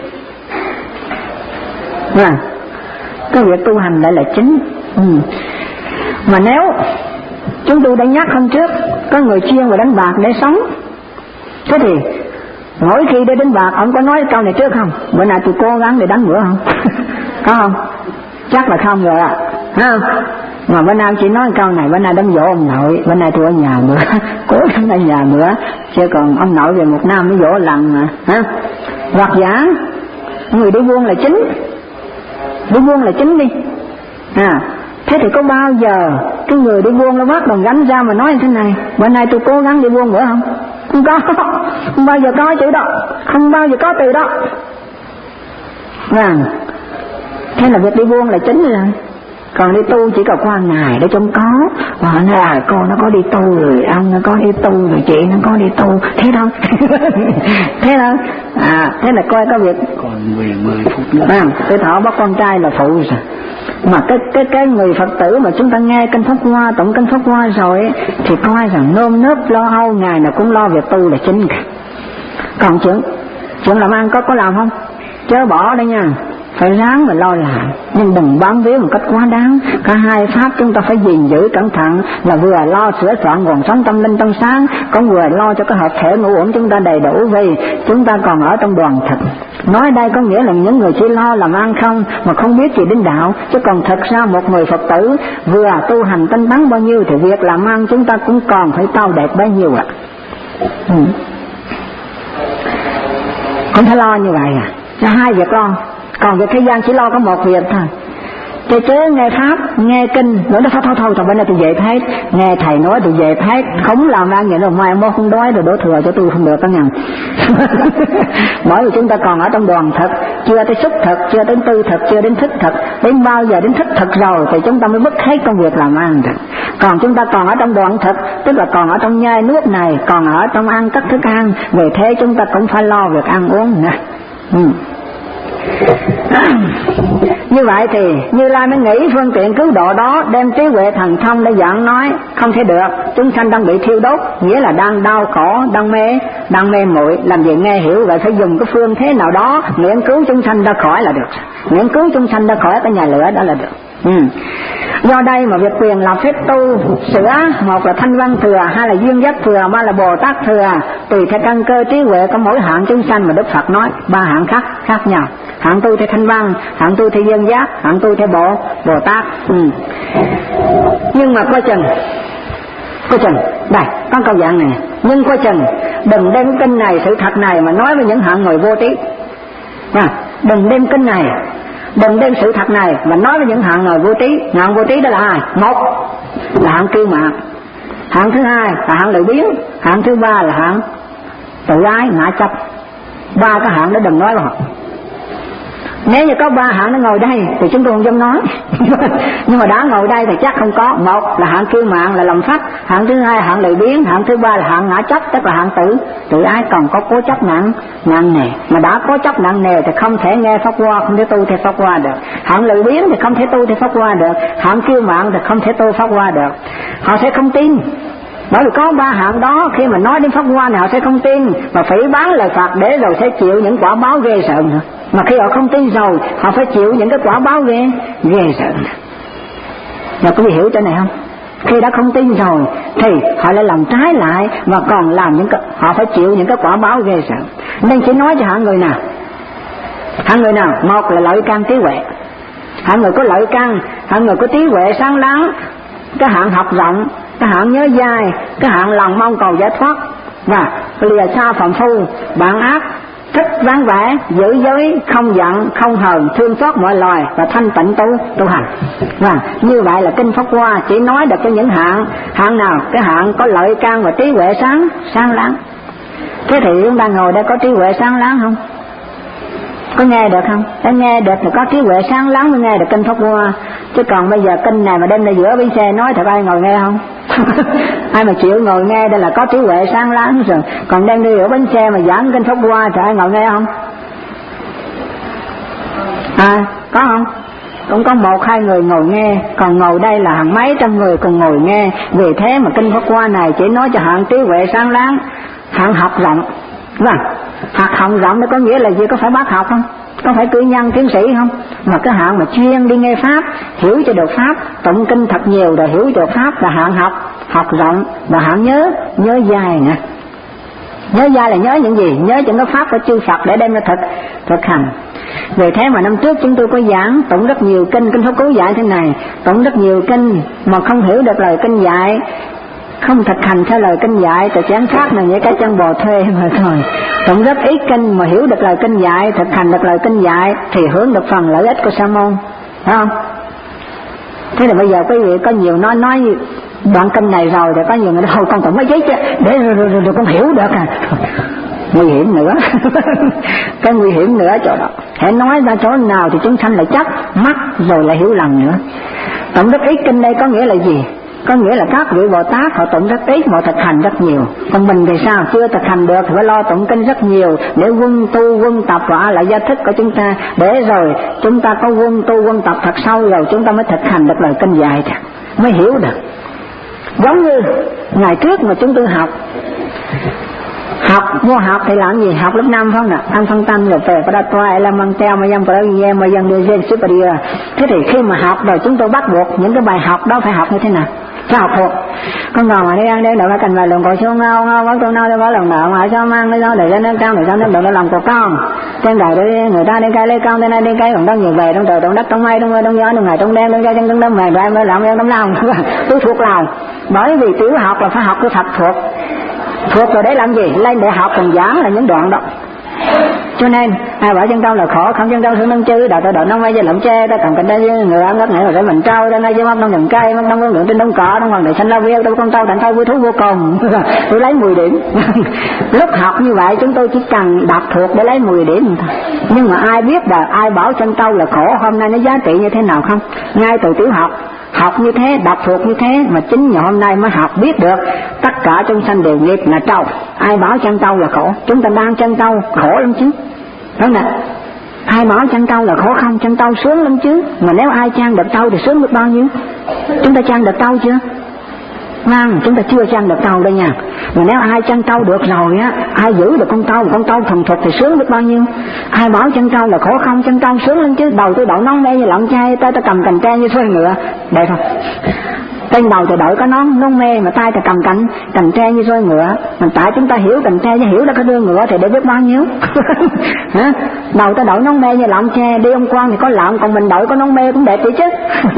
Speaker 1: À, cái việc tu hành lại là chính. Ừ. Mà nếu chúng tôi đã nhắc hôm trước, có người chuyên vào đánh bạc để sống, thế thì mỗi khi đi đánh bạc, ông có nói câu này trước không? Bữa nay tôi cố gắng để đánh bữa không? Có không? Chắc là không rồi ạ, à. Mà bữa nay chỉ nói câu này, bữa nay đám dỗ ông nội, bữa nay tôi ở nhà nữa, cố gắng ở nhà nữa, chứ còn ông nội về một năm mới dỗ lần mà, hả? Hoặc giả người đi buông là chính, đi buông là chính đi, à, thế thì có bao giờ cái người đi buông nó bắt đồng gánh ra mà nói như thế này, bữa nay tôi cố gắng đi buông bữa không? Không có, không bao giờ có chữ đó, không bao giờ có từ đó, à, thế là việc đi buông là chính rồi. Còn đi tu chỉ cần qua ngày để trông có, và nói là cô nó có đi tu rồi, ông nó có đi tu rồi, chị nó có đi tu, thế đâu? Thế đâu? À, thế là coi có việc
Speaker 2: còn mười mười phút nữa.
Speaker 1: À, cái thọ bắt con trai là phụ rồi. Mà cái cái cái người Phật tử mà chúng ta nghe kinh pháp hoa, tụng kinh pháp hoa rồi ấy, thì coi rằng nôm nớp lo âu, ngày nào cũng lo việc tu là chính cả. Còn chuyện chuyện làm ăn có có làm không? Chớ bỏ đây nha. phải ráng mà lo làm, nhưng đừng bám víu một cách quá đáng. Cả hai pháp chúng ta phải gìn giữ cẩn thận, là vừa lo sửa soạn nguồn sống tâm linh trong sáng, cũng vừa lo cho cái hợp thể ngũ uẩn chúng ta đầy đủ, vì chúng ta còn ở trong đoàn thực. Nói đây có nghĩa là những người chỉ lo làm ăn không mà không biết gì đến đạo, chứ còn thật ra một người Phật tử vừa tu hành tinh tấn bao nhiêu thì việc làm ăn chúng ta cũng còn phải cao đẹp bấy nhiêu ạ. À. Ừ. Cũng phải lo như vậy à, cho hai việc lo. Còn việc thế gian chỉ lo có một việc thôi. Thế chứ nghe pháp, nghe kinh, nói nó thôi thôi thôi, thôi bên này tôi về hết, nghe thầy nói tôi về hết, không làm ăn vậy đâu, mai mốt không đói rồi đổ thừa cho tôi không được đó ngàn. Bởi vì chúng ta còn ở trong đoàn thực, chưa tới xúc thực, chưa đến tư thực, chưa đến thức thực, đến bao giờ đến thức thực rồi thì chúng ta mới mất hết công việc làm ăn được. Còn chúng ta còn ở trong đoàn thực, tức là còn ở trong nhai nuốt này, còn ở trong ăn các thức ăn, về thế chúng ta cũng phải lo việc ăn uống nữa. Ừ. Như vậy thì Như Lai mới nghĩ phương tiện cứu độ đó, đem trí huệ thần thông để giảng nói không thể được, chúng sanh đang bị thiêu đốt, nghĩa là đang đau khổ, đang mê, đang mê muội, làm gì nghe hiểu, vậy phải dùng cái phương thế nào đó miễn cứu chúng sanh ra khỏi là được, miễn cứu chúng sanh ra khỏi cái nhà lửa đó là được. Ừ. Do đây mà việc quyền làm phép tu sửa, một là thanh văn thừa, hai là duyên giác thừa, ba là Bồ Tát thừa, tùy theo căn cơ trí huệ của mỗi hạng chúng sanh mà Đức Phật nói ba hạng khác khác nhau. Hạng tu theo thanh văn, hạng tu theo duyên giác, hạng tu theo Bồ Bồ Tát. Ừ. Nhưng mà coi chừng, coi chừng, đây có câu dạng này, nhưng coi chừng đừng đem kinh này, sự thật này mà nói với những hạng người vô trí. À, đừng đem kinh này, đừng đem sự thật này mà nói với những hạng người vô trí. Hạng vô trí đó là ai? Một là hạng kiêu mạn, hạng thứ hai là hạng lười biếng, hạng thứ ba là hạng tự ái ngã chấp. Ba cái hạng đó đừng nói vào. Nếu như có ba hạng nó ngồi đây thì chúng tôi không dám nói. Nhưng mà đã ngồi đây thì chắc không có. Một là hạng kiêu mạn là lòng phách, hạng thứ hai hạng lười biếng, hạng thứ ba là hạng ngã chấp, tức là hạng tự tự ái, còn có cố chấp nặng nặng nề. Mà đã cố chấp nặng nề thì không thể nghe pháp hoa, không thể tu theo pháp hoa được. Hạng lười biếng thì không thể tu theo pháp hoa được, hạng kiêu mạn thì không thể tu pháp hoa được. Họ sẽ không tin. Bởi vì có ba hạng đó, khi mà nói đến pháp hoa này họ sẽ không tin, mà phỉ báng lời Phật để rồi sẽ chịu những quả báo ghê sợ nữa. Mà khi họ không tin rồi, họ phải chịu những cái quả báo ghê ghê sợ nữa. Và quý vị hiểu chỗ này không? Khi đã không tin rồi thì họ lại làm trái lại và còn làm những cái, họ phải chịu những cái quả báo ghê sợ. Nên chỉ nói cho hạng người nào, hạng người nào, một là lợi căn trí huệ, hạng người có lợi căn, hạng người có trí huệ sáng láng, cái hạng học rộng, cái hạng nhớ dai, cái hạng lòng mong cầu giải thoát, và lìa xa phạm phu, bạn ác, thích vắng vẻ, giữ giới, không giận, không hờn, thương xót mọi loài và thanh tịnh tu tu hành. Và như vậy là kinh Pháp Hoa chỉ nói được cho những hạng hạng nào? Cái hạng có lợi căn và trí huệ sáng sáng láng. Thế thì chúng ta ngồi đây có trí huệ sáng láng không? Có nghe được không? Để nghe được thì có trí huệ sáng láng mới nghe được kinh Pháp Hoa. Chứ còn bây giờ kinh này mà đem ra giữa bến xe nói thật ai ngồi nghe không? Ai mà chịu ngồi nghe đây là có trí huệ sáng láng rồi. Còn đem đi giữa bến xe mà giảng kinh Pháp Hoa thì ai ngồi nghe không? À, có không? Cũng có một hai người ngồi nghe, còn ngồi đây là hàng mấy trăm người cùng ngồi nghe. Vì thế mà kinh Pháp Hoa này chỉ nói cho hạng trí huệ sáng láng, hạng học rộng. Vâng, học học rộng nó có nghĩa là gì? Có phải bác học không? Có phải cử nhân tiến sĩ không? Mà cái hạng mà chuyên đi nghe pháp, hiểu cho được pháp, tụng kinh thật nhiều rồi hiểu cho được pháp là hạng học học rộng, và hạng nhớ nhớ dài nè. Nhớ dài là nhớ những gì? Nhớ những cái pháp của chư Phật để đem ra thực thực hành. Vì thế mà năm trước chúng tôi có giảng tụng rất nhiều kinh, kinh Pháp Cú dạy thế này, tụng rất nhiều kinh mà không hiểu được lời kinh dạy, không thực hành theo lời kinh dạy thì chán khác là những cái chân bò thuê mà thôi. Tụng rất ít kinh mà hiểu được lời kinh dạy, thực hành được lời kinh dạy thì hưởng được phần lợi ích của sa môn, phải không? Thế là bây giờ quý vị có nhiều nói nói đoạn kinh này rồi thì có nhiều người nói thôi con tụng mấy giấy chứ để rồi, rồi, rồi, rồi con hiểu được à. Nguy hiểm nữa. Cái nguy hiểm nữa chỗ đó, hãy nói ra chỗ nào thì chúng sanh lại chấp mắc rồi lại hiểu lầm nữa. Tụng rất ít kinh đây có nghĩa là gì? Có nghĩa là các vị Bồ Tát họ tụng rất ít mà thực hành rất nhiều. Còn mình thì sao? Chưa thực hành được thì phải lo tụng kinh rất nhiều để quân tu quân tập và lại gia thức của chúng ta, để rồi chúng ta có quân tu quân tập thật sâu rồi chúng ta mới thực hành được lời kinh dạy thật, mới hiểu được. Giống như ngày trước mà chúng tôi học Học vô học thì làm gì? Học lớp năm phải không nè? Ăn phân tăng rồi về para toa làm mang teo mà dâm para nghe mà dâm đưa trên superior. Thế thì khi mà học rồi chúng tôi bắt buộc những cái bài học đó phải học như thế nào? Phải học thuộc. Con ngồi mà đi ăn đây đợi phải cần vài lần ngồi xuống ngao ngao có con nào để có lần nợ mà sao mang cái đó để cho nó cao để cho nó đừng làm của con. Trên đời đây người ta đi cây lấy con, thế này đi cây còn đang nhiều về trong trời trong đất trong mây trong mưa trong gió trong ngày trong đêm trong ra trong trong đêm về rồi em mới làm em tấm lòng. Tôi thuộc lòng. Bởi vì tiểu học là phải học cái thật thuộc. Thuộc rồi để làm gì? Lên để học còn giảng là những đoạn đó. Cho nên ai bảo chân trâu là khổ, không chân trâu thương nâng chư, đạo ta đợi nông vay cho lậm che, ta cầm cành đây người ăn ngất nghẽo rồi để mình trâu, ra nay chứ móc nông rừng cây, móc nông vương lượng trên đông cỏ, đông hoàng để xanh lao viêu, đâu con trâu thành trâu vui thú vô cùng. Tôi lấy mười điểm. Lúc học như vậy chúng tôi chỉ cần đọc thuộc để lấy mười điểm thôi. Nhưng mà ai biết là ai bảo chân trâu là khổ hôm nay nó giá trị như thế nào không? Ngay từ tiểu học học như thế, đọc thuộc như thế mà chính ngày hôm nay mới học biết được tất cả chúng sanh đều nghiệp là trâu. Ai bảo chân trâu là khổ? Chúng ta đang chân trâu khổ lắm chứ, đúng nè. Ai bảo chân trâu là khổ không? Chân trâu sướng lắm chứ. Mà nếu ai trang được trâu thì sướng được bao nhiêu? Chúng ta trang được trâu chưa? Vâng, chúng ta chưa trang được trâu đây nha. Mà nếu ai trang trâu được rồi á, ai giữ được con trâu, con trâu thuần thục thì sướng được bao nhiêu? Ai bảo chân trâu là khổ không? Chân trâu sướng lắm chứ. Đầu tôi đậu nón đây như lợn chai, tay ta cầm cành tre như xuôi ngựa. Đây không? Trên đầu thì đội có nón nón mê mà tay thì cầm cành cành tre như xuôi ngựa. Mà tại chúng ta hiểu cành tre chứ hiểu là cái đuôi ngựa thì để biết bao nhiêu. Hả? Đầu ta đội nón mê như lợn tre, đi ông quan thì có lợn, còn mình đội có nón mê cũng đẹp vậy chứ.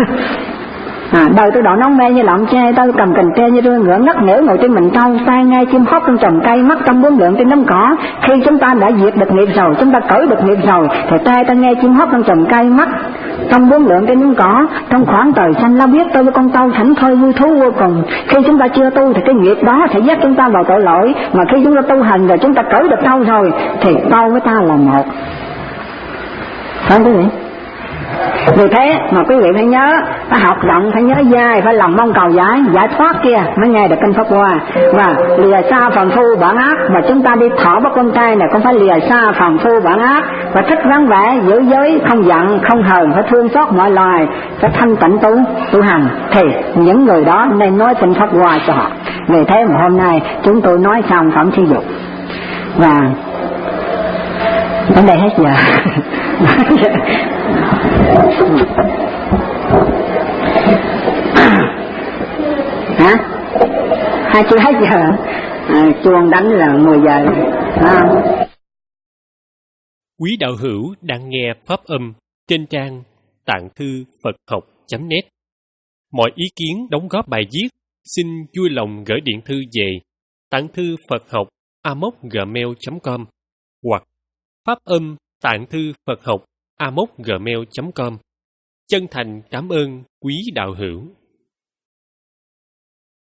Speaker 1: À, đời tôi đỏ nóng mê như lợn tre, tôi cầm cành tre như đuôi ngựa, ngất nghẽo ngồi trên mình trâu, tay nghe chim hót trong trồng cây, mắt trong bốn lượng trên đống cỏ. Khi chúng ta đã diệt được nghiệp rồi, chúng ta cởi được nghiệp rồi, thì tay ta nghe chim hót trong trồng cây, mắt trong bốn lượng trên đống cỏ. Trong khoảng trời xanh lao biết tôi với con trâu thảnh thơi vui thú vô cùng. Khi chúng ta chưa tu thì cái nghiệp đó sẽ dắt chúng ta vào tội lỗi, mà khi chúng ta tu hành rồi chúng ta cởi được trâu rồi thì trâu với ta là một. Phải không quý vị? Vì thế mà quý vị phải nhớ, phải học rộng, phải nhớ dai, phải lòng mong cầu giải, giải thoát kia mới nghe được kinh Pháp Hoa. Và lìa xa phàm phu bản ác, mà chúng ta đi thọ bắt con trai này cũng phải lìa xa phàm phu bản ác, và thích vắng vẻ, giữ giới, không giận, không hờn, phải thương xót mọi loài, phải thanh tịnh tu, tu hành, thì những người đó nên nói kinh Pháp Hoa cho họ. Vì thế mà hôm nay chúng tôi nói xong phẩm thí dụ. Và đến đây hết giờ. Hả? Hai chưa hết giờ. À, chuông đánh là mười giờ. À.
Speaker 2: Quý đạo hữu đang nghe pháp âm trên trang tạng thư Phật học chấm net. Mọi ý kiến đóng góp bài viết xin vui lòng gửi điện thư về tạng thư Phật học a m o gmail chấm com hoặc pháp âm tạng thư Phật học a m o gmail chấm com. Chân thành cảm ơn quý đạo hữu.